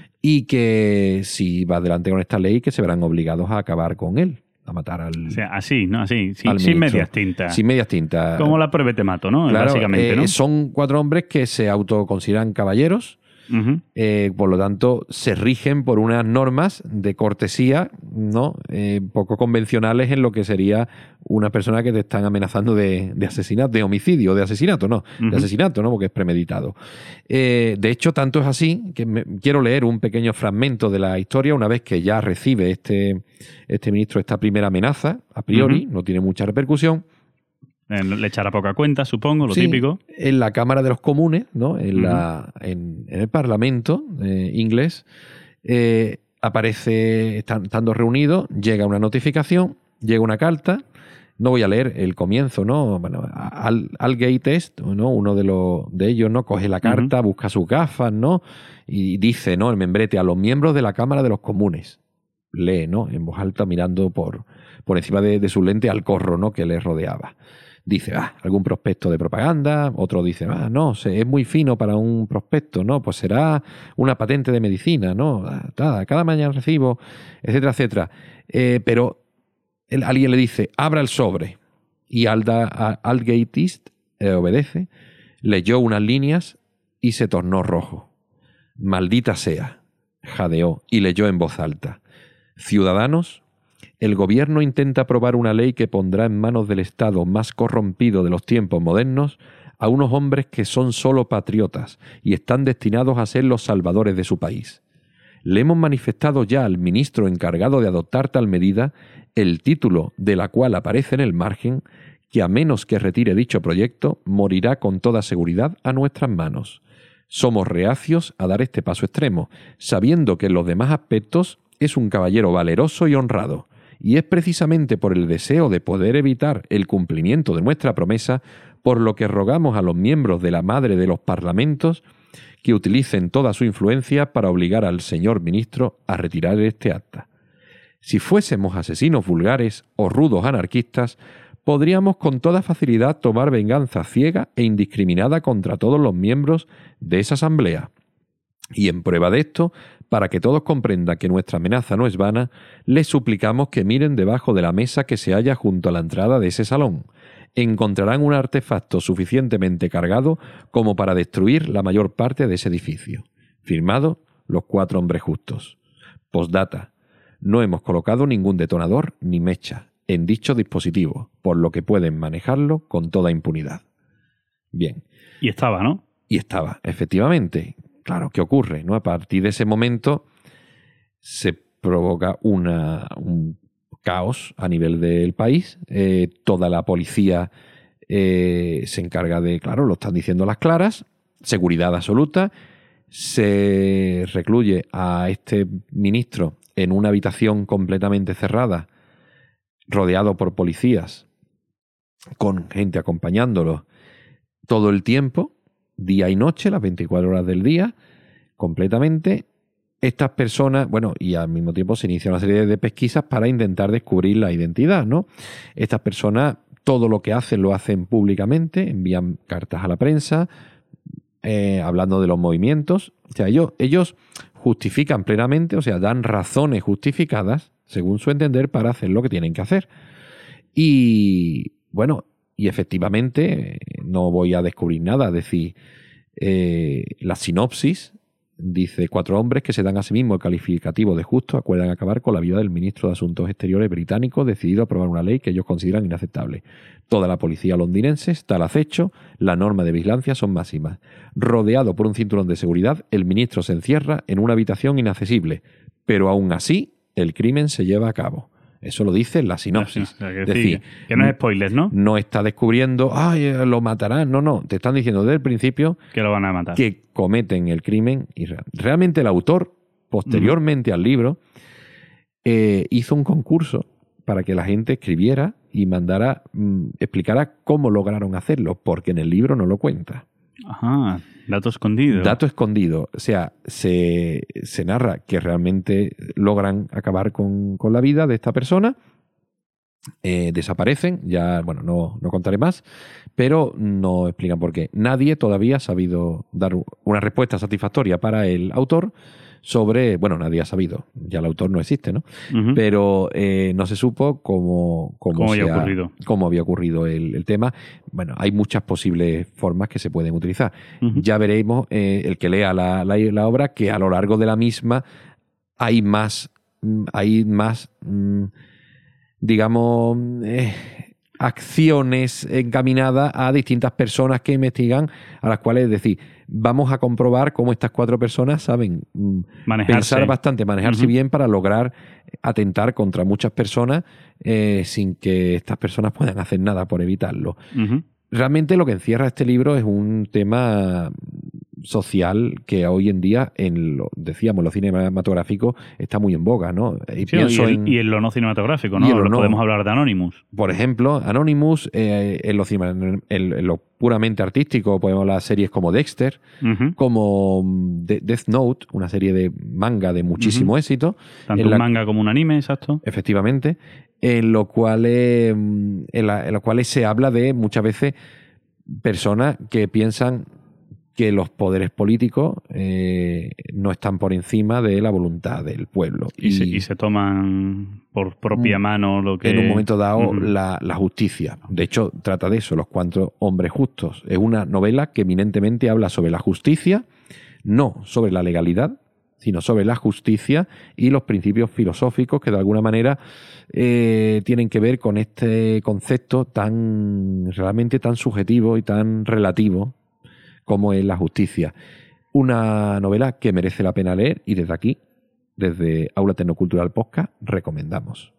y que si va adelante con esta ley, que se verán obligados a acabar con él, a matar al, O sea, así, ¿no? Así, sin, al sin ministro. medias tintas. Sin medias tintas. Como la pruebe te mato, ¿no? Claro, Básicamente, eh, ¿no? son cuatro hombres que se autoconsideran caballeros, Ujú. eh, por lo tanto se rigen por unas normas de cortesía, ¿no? Eh, poco convencionales en lo que sería una persona que te están amenazando de, de asesinato, de homicidio, de asesinato, no, Ujú. de asesinato, ¿no? Porque es premeditado. Eh, de hecho, tanto es así que me, quiero leer un pequeño fragmento de la historia una vez que ya recibe este, este ministro esta primera amenaza, a priori, Ujú. no tiene mucha repercusión. Eh, Le echará poca cuenta, supongo, lo Sí, típico. en la Cámara de los Comunes, ¿no? en, la, en, en el Parlamento eh, inglés, eh, aparece, están, estando reunidos, llega una notificación, llega una carta. No voy a leer el comienzo, ¿no? Bueno, Al, Aldgate Test, ¿no? Uno de los de ellos, ¿no? Coge la carta, Ujú. busca sus gafas, ¿no? Y dice, ¿no? El membrete a los miembros de la Cámara de los Comunes. Lee, ¿no? En voz alta, mirando por, por encima de, de su lente al corro, ¿no? Que le rodeaba. Dice, ah, algún prospecto de propaganda. Otro dice, ah, no, se- es muy fino para un prospecto, ¿no? Pues será una patente de medicina, ¿no? Ah, Cada, cada mañana recibo, etcétera, etcétera. Eh, pero el- alguien le dice, abra el sobre. Y Alda, a- Aldgate East eh, obedece, leyó unas líneas y se tornó rojo. Maldita sea, jadeó y leyó en voz alta. Ciudadanos, el gobierno intenta aprobar una ley que pondrá en manos del Estado más corrompido de los tiempos modernos a unos hombres que son solo patriotas y están destinados a ser los salvadores de su país. Le hemos manifestado ya al ministro encargado de adoptar tal medida, el título de la cual aparece en el margen, que a menos que retire dicho proyecto, morirá con toda seguridad a nuestras manos. Somos reacios a dar este paso extremo, sabiendo que en los demás aspectos es un caballero valeroso y honrado, y es precisamente por el deseo de poder evitar el cumplimiento de nuestra promesa por lo que rogamos a los miembros de la Madre de los Parlamentos que utilicen toda su influencia para obligar al señor ministro a retirar este acta. Si fuésemos asesinos vulgares o rudos anarquistas, podríamos con toda facilidad tomar venganza ciega e indiscriminada contra todos los miembros de esa asamblea. Y en prueba de esto, para que todos comprendan que nuestra amenaza no es vana, les suplicamos que miren debajo de la mesa que se halla junto a la entrada de ese salón. Encontrarán un artefacto suficientemente cargado como para destruir la mayor parte de ese edificio. Firmado, los cuatro hombres justos. Postdata. No hemos colocado ningún detonador ni mecha en dicho dispositivo, por lo que pueden manejarlo con toda impunidad. Bien. Y estaba, ¿no? Y estaba, efectivamente. Claro, ¿qué ocurre? ¿No? A partir de ese momento se provoca una, un caos a nivel del país. Eh, toda la policía eh, se encarga de, claro, lo están diciendo a las claras, seguridad absoluta. Se recluye a este ministro en una habitación completamente cerrada, rodeado por policías, con gente acompañándolo todo el tiempo, día y noche, las veinticuatro horas del día, completamente. Estas personas, bueno, y al mismo tiempo se inicia una serie de pesquisas para intentar descubrir la identidad, ¿no? Estas personas, todo lo que hacen, lo hacen públicamente, envían cartas a la prensa, eh, hablando de los movimientos. O sea, ellos, ellos justifican plenamente, o sea, dan razones justificadas, según su entender, para hacer lo que tienen que hacer. Y, bueno, y efectivamente, no voy a descubrir nada, es decir, eh, la sinopsis dice: cuatro hombres que se dan a sí mismos el calificativo de justo acuerdan acabar con la vida del ministro de Asuntos Exteriores británico, decidido a aprobar una ley que ellos consideran inaceptable. Toda la policía londinense está al acecho, las normas de vigilancia son máximas. Rodeado por un cinturón de seguridad, el ministro se encierra en una habitación inaccesible, pero aún así el crimen se lleva a cabo. Eso lo dice la sinopsis. O sea, que es decir, que, que no es spoiler, ¿no? No está descubriendo, ay, lo matarán. No, no. Te están diciendo desde el principio que lo van a matar. Que cometen el crimen. Y realmente el autor, posteriormente uh-huh. al libro, eh, hizo un concurso para que la gente escribiera y mandara, mmm, explicara cómo lograron hacerlo, porque en el libro no lo cuenta. Ajá, dato escondido. Dato escondido. O sea, se, se narra que realmente logran acabar con, con la vida de esta persona. Eh, desaparecen, ya, bueno, no, no contaré más, pero no explican por qué. Nadie todavía ha sabido dar una respuesta satisfactoria para el autor sobre, bueno, nadie ha sabido, ya el autor no existe, ¿no? Uh-huh. Pero eh, no se supo cómo, cómo, ¿Cómo, había, ha, ocurrido? cómo había ocurrido el, el tema. Bueno, hay muchas posibles formas que se pueden utilizar. Uh-huh. Ya veremos, eh, el que lea la, la, la obra, que a lo largo de la misma hay más, hay más, digamos, eh, acciones encaminadas a distintas personas que investigan, a las cuales, es decir, vamos a comprobar cómo estas cuatro personas saben manejarse. pensar bastante, manejarse uh-huh. bien para lograr atentar contra muchas personas eh, sin que estas personas puedan hacer nada por evitarlo. Uh-huh. Realmente lo que encierra este libro es un tema social que hoy en día, en lo, decíamos, lo cinematográfico está muy en boga, ¿no? Y, sí, pienso y, el, en, y en lo no cinematográfico, ¿no? Lo no. Podemos hablar de Anonymous. Por ejemplo, Anonymous, eh, en, lo, en, en lo puramente artístico, podemos hablar de series como Dexter, uh-huh. como De- Death Note, una serie de manga de muchísimo uh-huh. éxito. Tanto un la, manga como un anime, exacto. Efectivamente, en lo cual, eh, en, la, en lo cual se habla de muchas veces personas que piensan que los poderes políticos eh, no están por encima de la voluntad del pueblo. Y, y, se, y se toman por propia mano lo que... En un momento dado, uh-huh. la, la justicia. De hecho, trata de eso, Los cuatro hombres justos. Es una novela que eminentemente habla sobre la justicia, no sobre la legalidad, sino sobre la justicia y los principios filosóficos que de alguna manera eh, tienen que ver con este concepto tan realmente tan subjetivo y tan relativo como es la justicia. Una novela que merece la pena leer y desde aquí, desde Aula Tecnocultural Podcast, recomendamos.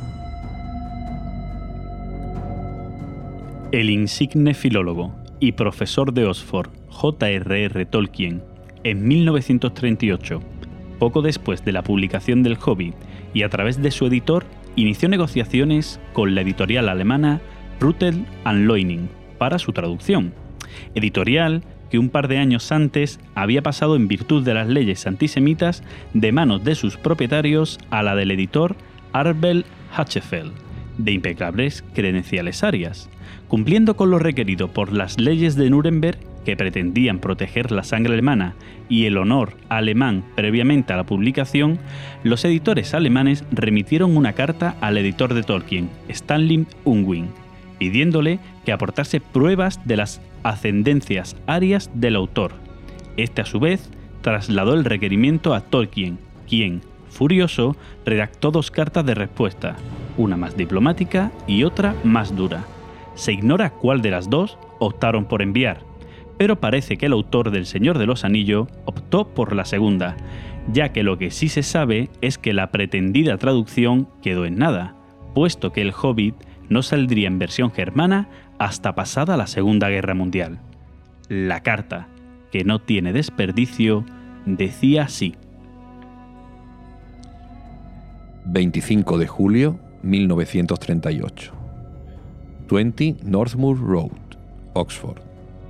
El insigne filólogo y profesor de Oxford, J R R Tolkien, en mil novecientos treinta y ocho, poco después de la publicación del Hobbit y a través de su editor, inició negociaciones con la editorial alemana Rüttel and Loening para su traducción. Editorial que un par de años antes había pasado en virtud de las leyes antisemitas de manos de sus propietarios a la del editor Arbel Hachefeld, de impecables credenciales arias, cumpliendo con lo requerido por las leyes de Nuremberg que pretendían proteger la sangre alemana y el honor alemán previamente a la publicación. Los editores alemanes remitieron una carta al editor de Tolkien, Stanley Unwin, pidiéndole que aportase pruebas de las ascendencias arias del autor. Este, a su vez, trasladó el requerimiento a Tolkien, quien, furioso, redactó dos cartas de respuesta, una más diplomática y otra más dura. Se ignora cuál de las dos optaron por enviar, pero parece que el autor del Señor de los Anillos optó por la segunda, ya que lo que sí se sabe es que la pretendida traducción quedó en nada, puesto que el Hobbit no saldría en versión germana hasta pasada la Segunda Guerra Mundial. La carta, que no tiene desperdicio, decía así. veinticinco de julio mil novecientos treinta y ocho. veinte Northmoor Road, Oxford.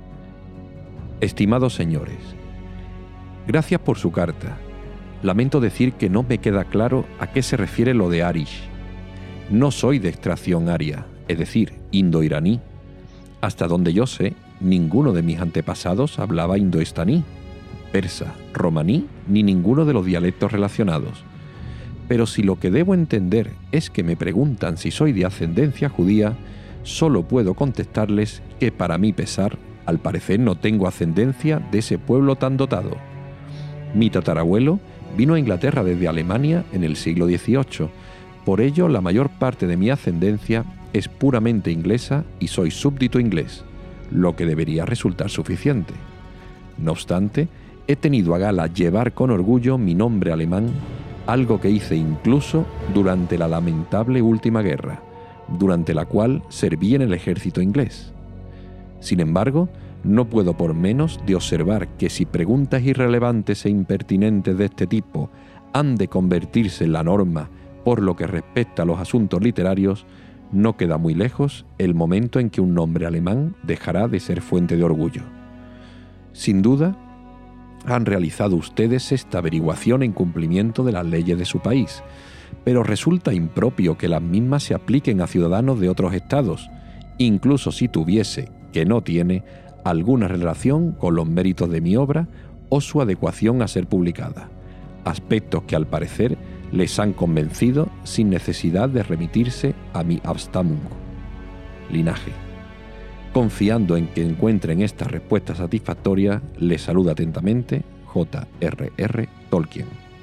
Estimados señores, gracias por su carta. Lamento decir que no me queda claro a qué se refiere lo de Arish. No soy de extracción aria, es decir, indo-iraní. Hasta donde yo sé, ninguno de mis antepasados hablaba indoestaní, persa, romaní, ni ninguno de los dialectos relacionados. Pero si lo que debo entender es que me preguntan si soy de ascendencia judía, solo puedo contestarles que para mi pesar, al parecer no tengo ascendencia de ese pueblo tan dotado. Mi tatarabuelo vino a Inglaterra desde Alemania en el siglo dieciocho, por ello la mayor parte de mi ascendencia es puramente inglesa y soy súbdito inglés, lo que debería resultar suficiente. No obstante, he tenido a gala llevar con orgullo mi nombre alemán, algo que hice incluso durante la lamentable última guerra, durante la cual serví en el ejército inglés. Sin embargo, no puedo por menos de observar que si preguntas irrelevantes e impertinentes de este tipo han de convertirse en la norma por lo que respecta a los asuntos literarios, no queda muy lejos el momento en que un nombre alemán dejará de ser fuente de orgullo. Sin duda, han realizado ustedes esta averiguación en cumplimiento de las leyes de su país, pero resulta impropio que las mismas se apliquen a ciudadanos de otros estados, incluso si tuviese, que no tiene, alguna relación con los méritos de mi obra o su adecuación a ser publicada, aspectos que al parecer les han convencido sin necesidad de remitirse a mi Abstammung, linaje. Confiando en que encuentren esta respuesta satisfactoria, les saluda atentamente J R R Tolkien.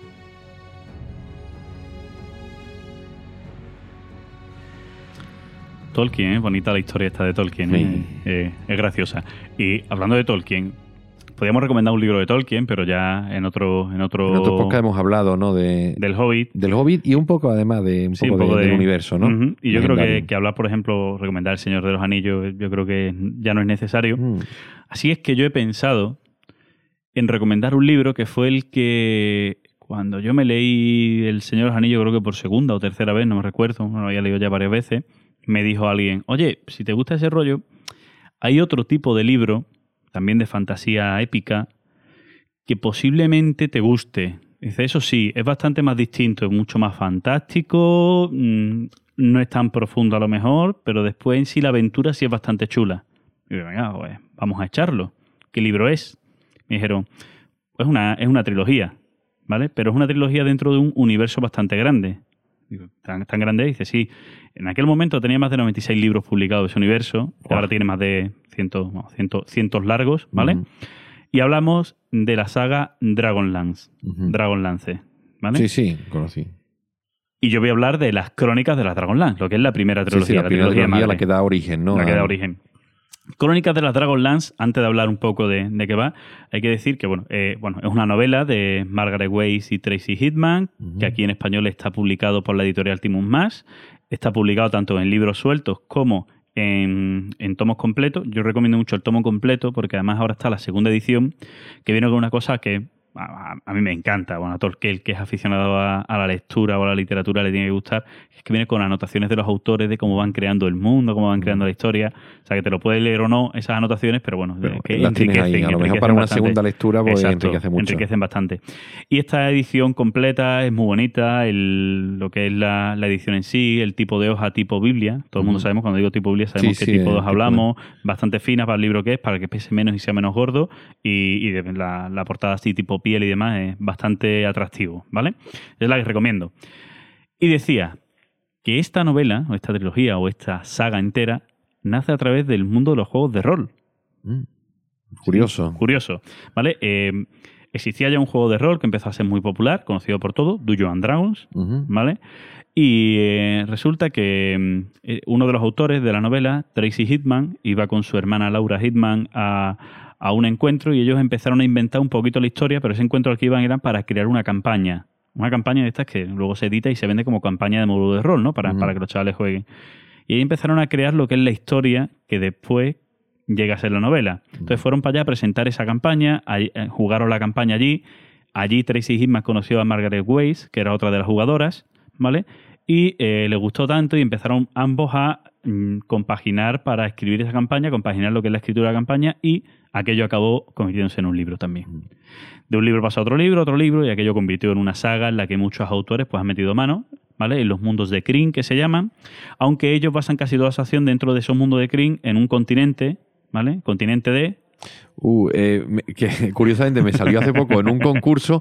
Tolkien, ¿eh? Bonita la historia esta de Tolkien, ¿eh? Sí. Eh, es graciosa. Y hablando de Tolkien, podríamos recomendar un libro de Tolkien, pero ya en otro... En otro, en otro podcast hemos hablado, ¿no? De, del Hobbit. Del Hobbit y un poco, además, de un, sí, poco, un poco de, de, del universo, ¿no? Uh-huh. Y yo creo que, que hablar, por ejemplo, recomendar El Señor de los Anillos, yo creo que ya no es necesario. Mm. Así es que yo he pensado en recomendar un libro que fue el que... Cuando yo me leí El Señor de los Anillos, creo que por segunda o tercera vez, no me recuerdo, lo había leído ya varias veces, me dijo alguien, oye, si te gusta ese rollo, hay otro tipo de libro, también de fantasía épica, que posiblemente te guste. Dice, eso sí, es bastante más distinto, es mucho más fantástico, mmm, no es tan profundo a lo mejor, pero después en sí la aventura sí es bastante chula. Y digo, venga, pues, vamos a echarlo. ¿Qué libro es? Me dijeron, es una, es una trilogía, ¿vale? Pero es una trilogía dentro de un universo bastante grande. Digo, ¿tan, tan grande? Dice, sí. En aquel momento tenía más de noventa y seis libros publicados de ese universo. Oh. Ahora tiene más de cientos, no, cientos, cientos largos, ¿vale? Uh-huh. Y hablamos de la saga Dragonlance. Uh-huh. Dragonlance, ¿vale? Sí, sí, conocí. Y yo voy a hablar de las crónicas de las Dragonlance, lo que es la primera trilogía. Sí, sí, la, la primera trilogía, trilogía la que da origen, ¿no? La que da origen. Crónicas de las Dragonlance, antes de hablar un poco de, de qué va, hay que decir que bueno, eh, bueno, es una novela de Margaret Weiss y Tracy Hickman, uh-huh. que aquí en español está publicado por la editorial Timon Mas. Está publicado tanto en libros sueltos como en, en tomos completos. Yo recomiendo mucho el tomo completo porque además ahora está la segunda edición, que viene con una cosa que a, a mí me encanta. Bueno, a todo el que es aficionado a, a la lectura o a la literatura le tiene que gustar. Es que viene con anotaciones de los autores de cómo van creando el mundo, cómo van creando la historia. O sea, que te lo puedes leer o no esas anotaciones, pero bueno, pero que las tienes ahí. A lo mejor para una bastante. segunda lectura pues Exacto, enriquece mucho. Enriquecen bastante. Y esta edición completa es muy bonita. El, lo que es la, la edición en sí, el tipo de hoja tipo Biblia. Todo el mundo uh-huh. sabemos, cuando digo tipo Biblia, sabemos sí, qué sí, tipo de hoja hablamos. De... Bastante fina para el libro que es, para que pese menos y sea menos gordo. Y, y de, la, la portada así tipo piel y demás es bastante atractivo, ¿vale? Es la que recomiendo. Y decía que esta novela, o esta trilogía, o esta saga entera, nace a través del mundo de los juegos de rol. Mm. Curioso. Sí, curioso, ¿vale? Eh, existía ya un juego de rol que empezó a ser muy popular, conocido por todo, Dungeons and Dragons, uh-huh. ¿vale? Y eh, resulta que eh, uno de los autores de la novela, Tracy Hitman, iba con su hermana Laura Hitman a, a un encuentro y ellos empezaron a inventar un poquito la historia, pero ese encuentro al que iban era para crear una campaña. Una campaña de estas que luego se edita y se vende como campaña de módulo de rol, ¿no? Para, uh-huh. para que los chavales jueguen. Y ahí empezaron a crear lo que es la historia que después llega a ser la novela. Entonces fueron para allá a presentar esa campaña, allí, jugaron la campaña allí. Allí Tracy Hitman conoció a Margaret Weiss, que era otra de las jugadoras, ¿vale? Y eh, le gustó tanto y empezaron ambos a mm, compaginar para escribir esa campaña, compaginar lo que es la escritura de la campaña, y aquello acabó convirtiéndose en un libro también. De un libro pasó a otro libro, otro libro, y aquello convirtió en una saga en la que muchos autores pues, han metido mano, ¿vale? En los mundos de Krynn, que se llaman, aunque ellos basan casi toda su acción dentro de esos mundos de Krynn en un continente, ¿vale? Continente de... Uh, eh, que curiosamente me salió hace poco en un concurso,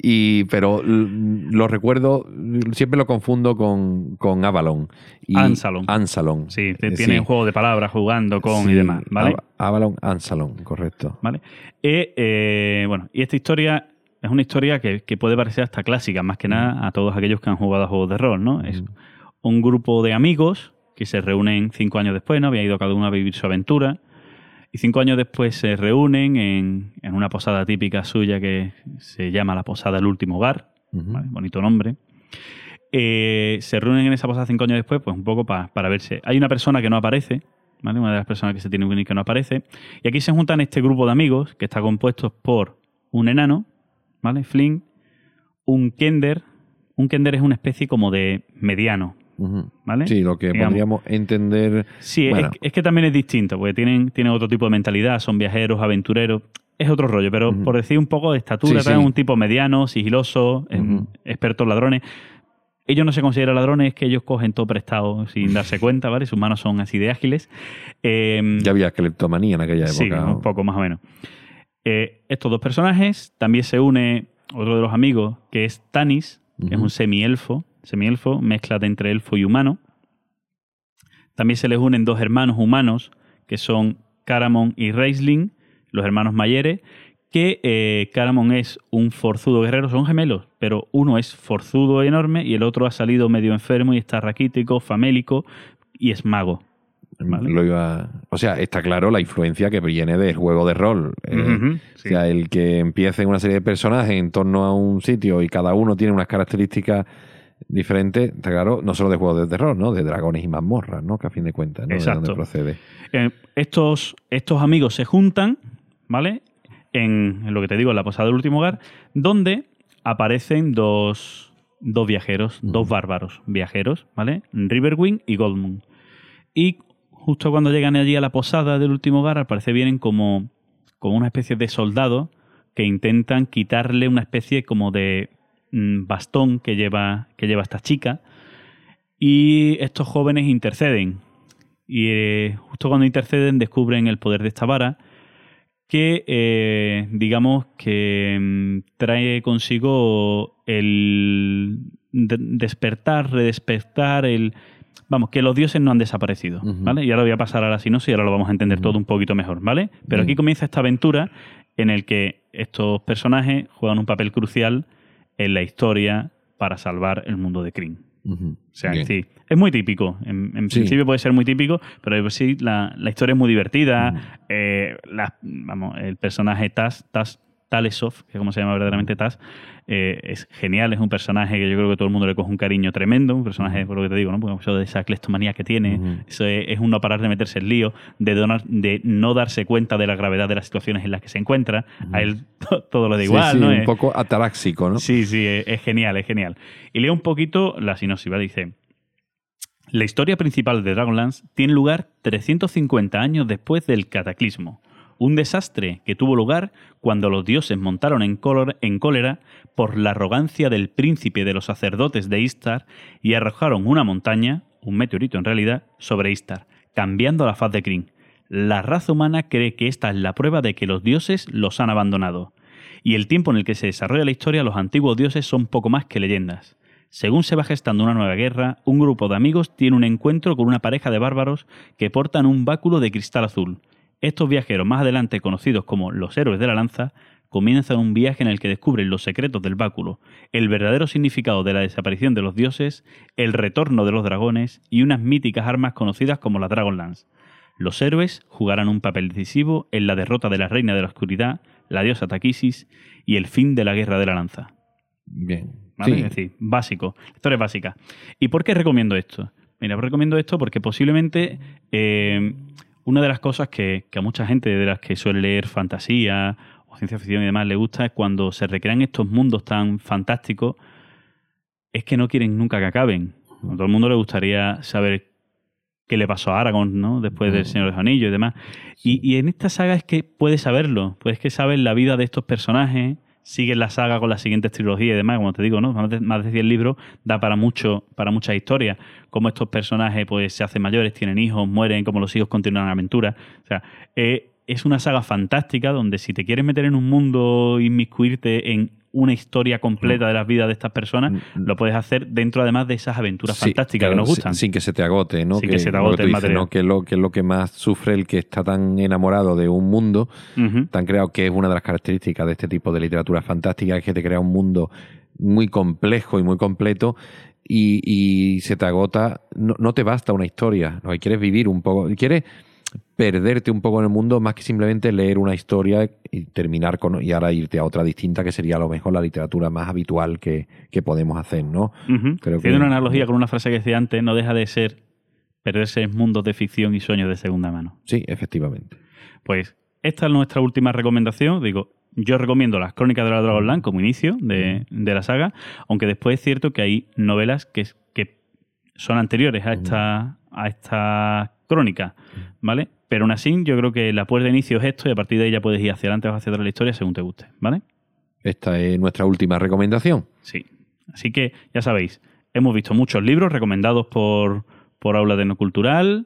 y pero lo recuerdo, siempre lo confundo con, con Avalon. Y Ansalon. Ansalon. Sí, tiene sí. un juego de palabras jugando con sí, y demás, ¿vale? Avalon, Ansalon, correcto. ¿Vale? Eh, eh, bueno, y esta historia es una historia que, que puede parecer hasta clásica, más que nada a todos aquellos que han jugado a juegos de rol, ¿no? Mm. Es un grupo de amigos que se reúnen cinco años después, ¿no? Había ido cada uno a vivir su aventura. Y cinco años después se reúnen en, en una posada típica suya que se llama la Posada El Último Hogar. Uh-huh. ¿Vale? Bonito nombre. Eh, se reúnen en esa posada cinco años después, pues un poco pa, para verse. Hay una persona que no aparece, ¿vale? Una de las personas que se tiene que unir que no aparece. Y aquí se juntan este grupo de amigos que está compuesto por un enano, ¿vale? Flynn, un Kender. Un Kender es una especie como de mediano. ¿Vale? Sí, lo que Digamos. podríamos entender... Sí, bueno. es, es que también es distinto, porque tienen, tienen otro tipo de mentalidad, son viajeros, aventureros, es otro rollo, pero uh-huh. por decir un poco de estatura, sí, sí. un tipo mediano, sigiloso, uh-huh. expertos ladrones. Ellos no se consideran ladrones, es que ellos cogen todo prestado sin darse cuenta, ¿vale? Sus manos son así de ágiles. Eh, ya había cleptomanía en aquella época. Sí, un poco más o menos. Eh, estos dos personajes, también se une otro de los amigos, que es Tanis, que uh-huh. es un semielfo, semielfo, mezcla de entre elfo y humano. También se les unen dos hermanos humanos, que son Caramon y Raistlin, los hermanos Mayere, que eh, Caramon es un forzudo guerrero, son gemelos, pero uno es forzudo enorme y el otro ha salido medio enfermo y está raquítico, famélico y es mago. ¿Vale? Lo iba, o sea, está claro la influencia que viene del juego de rol. Eh, uh-huh, sí. O sea, el que empiece una serie de personajes en torno a un sitio y cada uno tiene unas características diferentes, está claro, no solo de juegos de terror, ¿no? De dragones y mazmorras, ¿no? Que a fin de cuentas, ¿no? Exacto. De dónde procede. Eh, estos, estos amigos se juntan, ¿vale? En, en lo que te digo, en la posada del último hogar, donde aparecen dos, dos viajeros, uh-huh. dos bárbaros viajeros, ¿vale? Riverwind y Goldmoon. Y justo cuando llegan allí a la posada del último hogar, al parecer vienen como, como una especie de soldados que intentan quitarle una especie como de mmm, bastón que lleva, que lleva esta chica. Y estos jóvenes interceden. Y eh, justo cuando interceden descubren el poder de esta vara que, eh, digamos, que mmm, trae consigo el de- despertar, redespertar, el... Vamos, que los dioses no han desaparecido, uh-huh. ¿vale? Y ahora voy a pasar a la sinopsis y ahora lo vamos a entender uh-huh. todo un poquito mejor, ¿vale? Pero Bien. Aquí comienza esta aventura en el que estos personajes juegan un papel crucial en la historia para salvar el mundo de Krynn. Uh-huh. O sea, Bien. sí, es muy típico. En, en Sí. principio puede ser muy típico, pero sí, la, la historia es muy divertida. Uh-huh. Eh, la- vamos, el personaje Taz, Taz, Talesov, que es como se llama verdaderamente Taz, eh, es genial, es un personaje que yo creo que todo el mundo le coge un cariño tremendo, un personaje, por lo que te digo, ¿no? Porque eso de esa cleptomanía que tiene, uh-huh. eso es, es un no parar de meterse en lío, de, donar, de no darse cuenta de la gravedad de las situaciones en las que se encuentra, uh-huh. a él to, todo lo da igual, sí, sí, ¿no? un es, poco ataráxico, ¿no? Sí, sí, es, es genial, es genial. Y leo un poquito la sinopsis, ¿vale? Dice: la historia principal de Dragonlance tiene lugar trescientos cincuenta años después del cataclismo. Un desastre que tuvo lugar cuando los dioses montaron en, color, en cólera por la arrogancia del príncipe de los sacerdotes de Istar y arrojaron una montaña, un meteorito en realidad, sobre Istar, cambiando la faz de Krynn. La raza humana cree que esta es la prueba de que los dioses los han abandonado. Y el tiempo en el que se desarrolla la historia, los antiguos dioses son poco más que leyendas. Según se va gestando una nueva guerra, un grupo de amigos tiene un encuentro con una pareja de bárbaros que portan un báculo de cristal azul. Estos viajeros, más adelante conocidos como los héroes de la lanza, comienzan un viaje en el que descubren los secretos del báculo, el verdadero significado de la desaparición de los dioses, el retorno de los dragones y unas míticas armas conocidas como la Dragonlance. Los héroes jugarán un papel decisivo en la derrota de la Reina de la Oscuridad, la diosa Takisis, y el fin de la Guerra de la Lanza. Bien. ¿Vale? Sí. Es decir, básico. La historia es básica. ¿Y por qué recomiendo esto? Mira, recomiendo esto porque posiblemente eh, una de las cosas que, que a mucha gente de las que suele leer fantasía o ciencia ficción y demás le gusta es cuando se recrean estos mundos tan fantásticos, es que no quieren nunca que acaben. A todo el mundo le gustaría saber qué le pasó a Aragorn, ¿no? Después del Señor de los Anillos y demás. Y, y en esta saga es que puedes saberlo, pues que sabes la vida de estos personajes, sigues la saga con las siguientes trilogías y demás, como te digo, ¿no? Más de, más de cien libros da para mucho, para muchas historias, cómo estos personajes pues se hacen mayores, tienen hijos, mueren, cómo los hijos continúan la aventura. O sea, eh, es una saga fantástica donde si te quieres meter en un mundo, inmiscuirte en una historia completa de las vidas de estas personas, lo puedes hacer dentro además de esas aventuras sí, fantásticas claro, que nos gustan. Sin, sin que se te agote, ¿no? Sin que, que se te agote el dices, material. ¿no? Que, lo, que es lo que más sufre el que está tan enamorado de un mundo, uh-huh. tan creado, que es una de las características de este tipo de literatura fantástica, es que te crea un mundo muy complejo y muy completo y, y se te agota, no, no te basta una historia, lo que quieres vivir un poco, quieres perderte un poco en el mundo más que simplemente leer una historia y terminar con y ahora irte a otra distinta que sería a lo mejor la literatura más habitual que, que podemos hacer, ¿no? Uh-huh. Creo Tiene que, una analogía con una frase que decía antes, no deja de ser perderse en mundos de ficción y sueños de segunda mano. Sí, efectivamente. Pues esta es nuestra última recomendación. Digo, yo recomiendo las Crónicas de la Dragonlance como inicio de, de la saga, aunque después es cierto que hay novelas que, que son anteriores a esta, a esta crónica, ¿vale? Pero aún así, yo creo que la puerta de inicio es esto y a partir de ahí ya puedes ir hacia adelante o hacia atrás la historia según te guste, ¿vale? Esta es nuestra última recomendación. Sí. Así que, ya sabéis, hemos visto muchos libros recomendados por, por Aula Tecnocultural,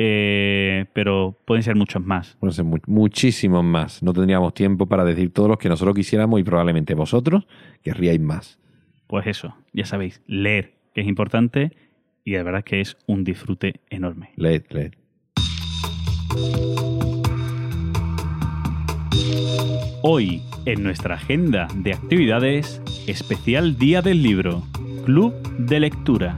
eh, pero pueden ser muchos más. Pueden ser mu- muchísimos más. No tendríamos tiempo para decir todos los que nosotros quisiéramos y probablemente vosotros querríais más. Pues eso, ya sabéis, leer, que es importante y de verdad que es un disfrute enorme. Leed, leed. Hoy, en nuestra agenda de actividades, especial Día del Libro, Club de Lectura.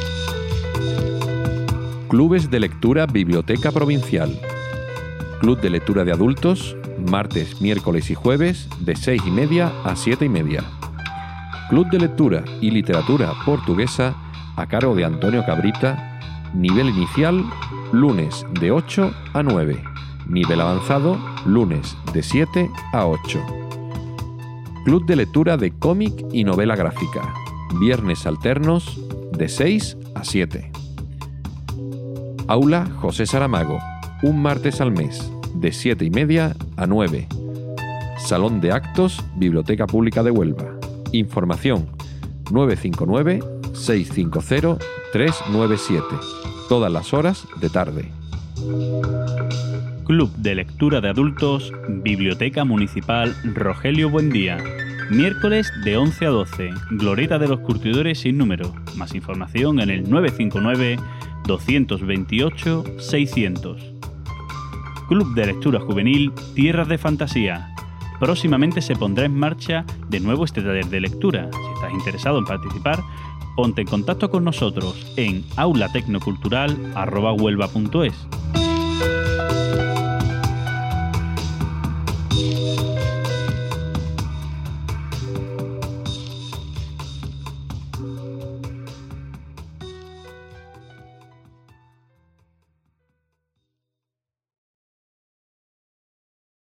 Clubes de lectura Biblioteca Provincial. Club de lectura de adultos, martes, miércoles y jueves, de seis y media a siete y media. Club de lectura y literatura portuguesa, a cargo de Antonio Cabrita, nivel inicial, lunes de ocho a nueve. Nivel avanzado, lunes de siete a ocho. Club de lectura de cómic y novela gráfica, viernes alternos, de seis a siete. Aula José Saramago, un martes al mes, de siete y media a nueve. Salón de actos, Biblioteca Pública de Huelva. Información nueve cinco nueve, seis cinco cero, tres nueve siete. Todas las horas de tarde. Club de Lectura de Adultos, Biblioteca Municipal Rogelio Buendía. Miércoles de once a doce, Glorieta de los Curtidores sin número. Más información en el nueve cinco nueve, dos dos ocho, seiscientos. Club de Lectura Juvenil Tierras de Fantasía. Próximamente se pondrá en marcha de nuevo este taller de lectura. Si estás interesado en participar, ponte en contacto con nosotros en aulatecnocultural arroba huelva punto es.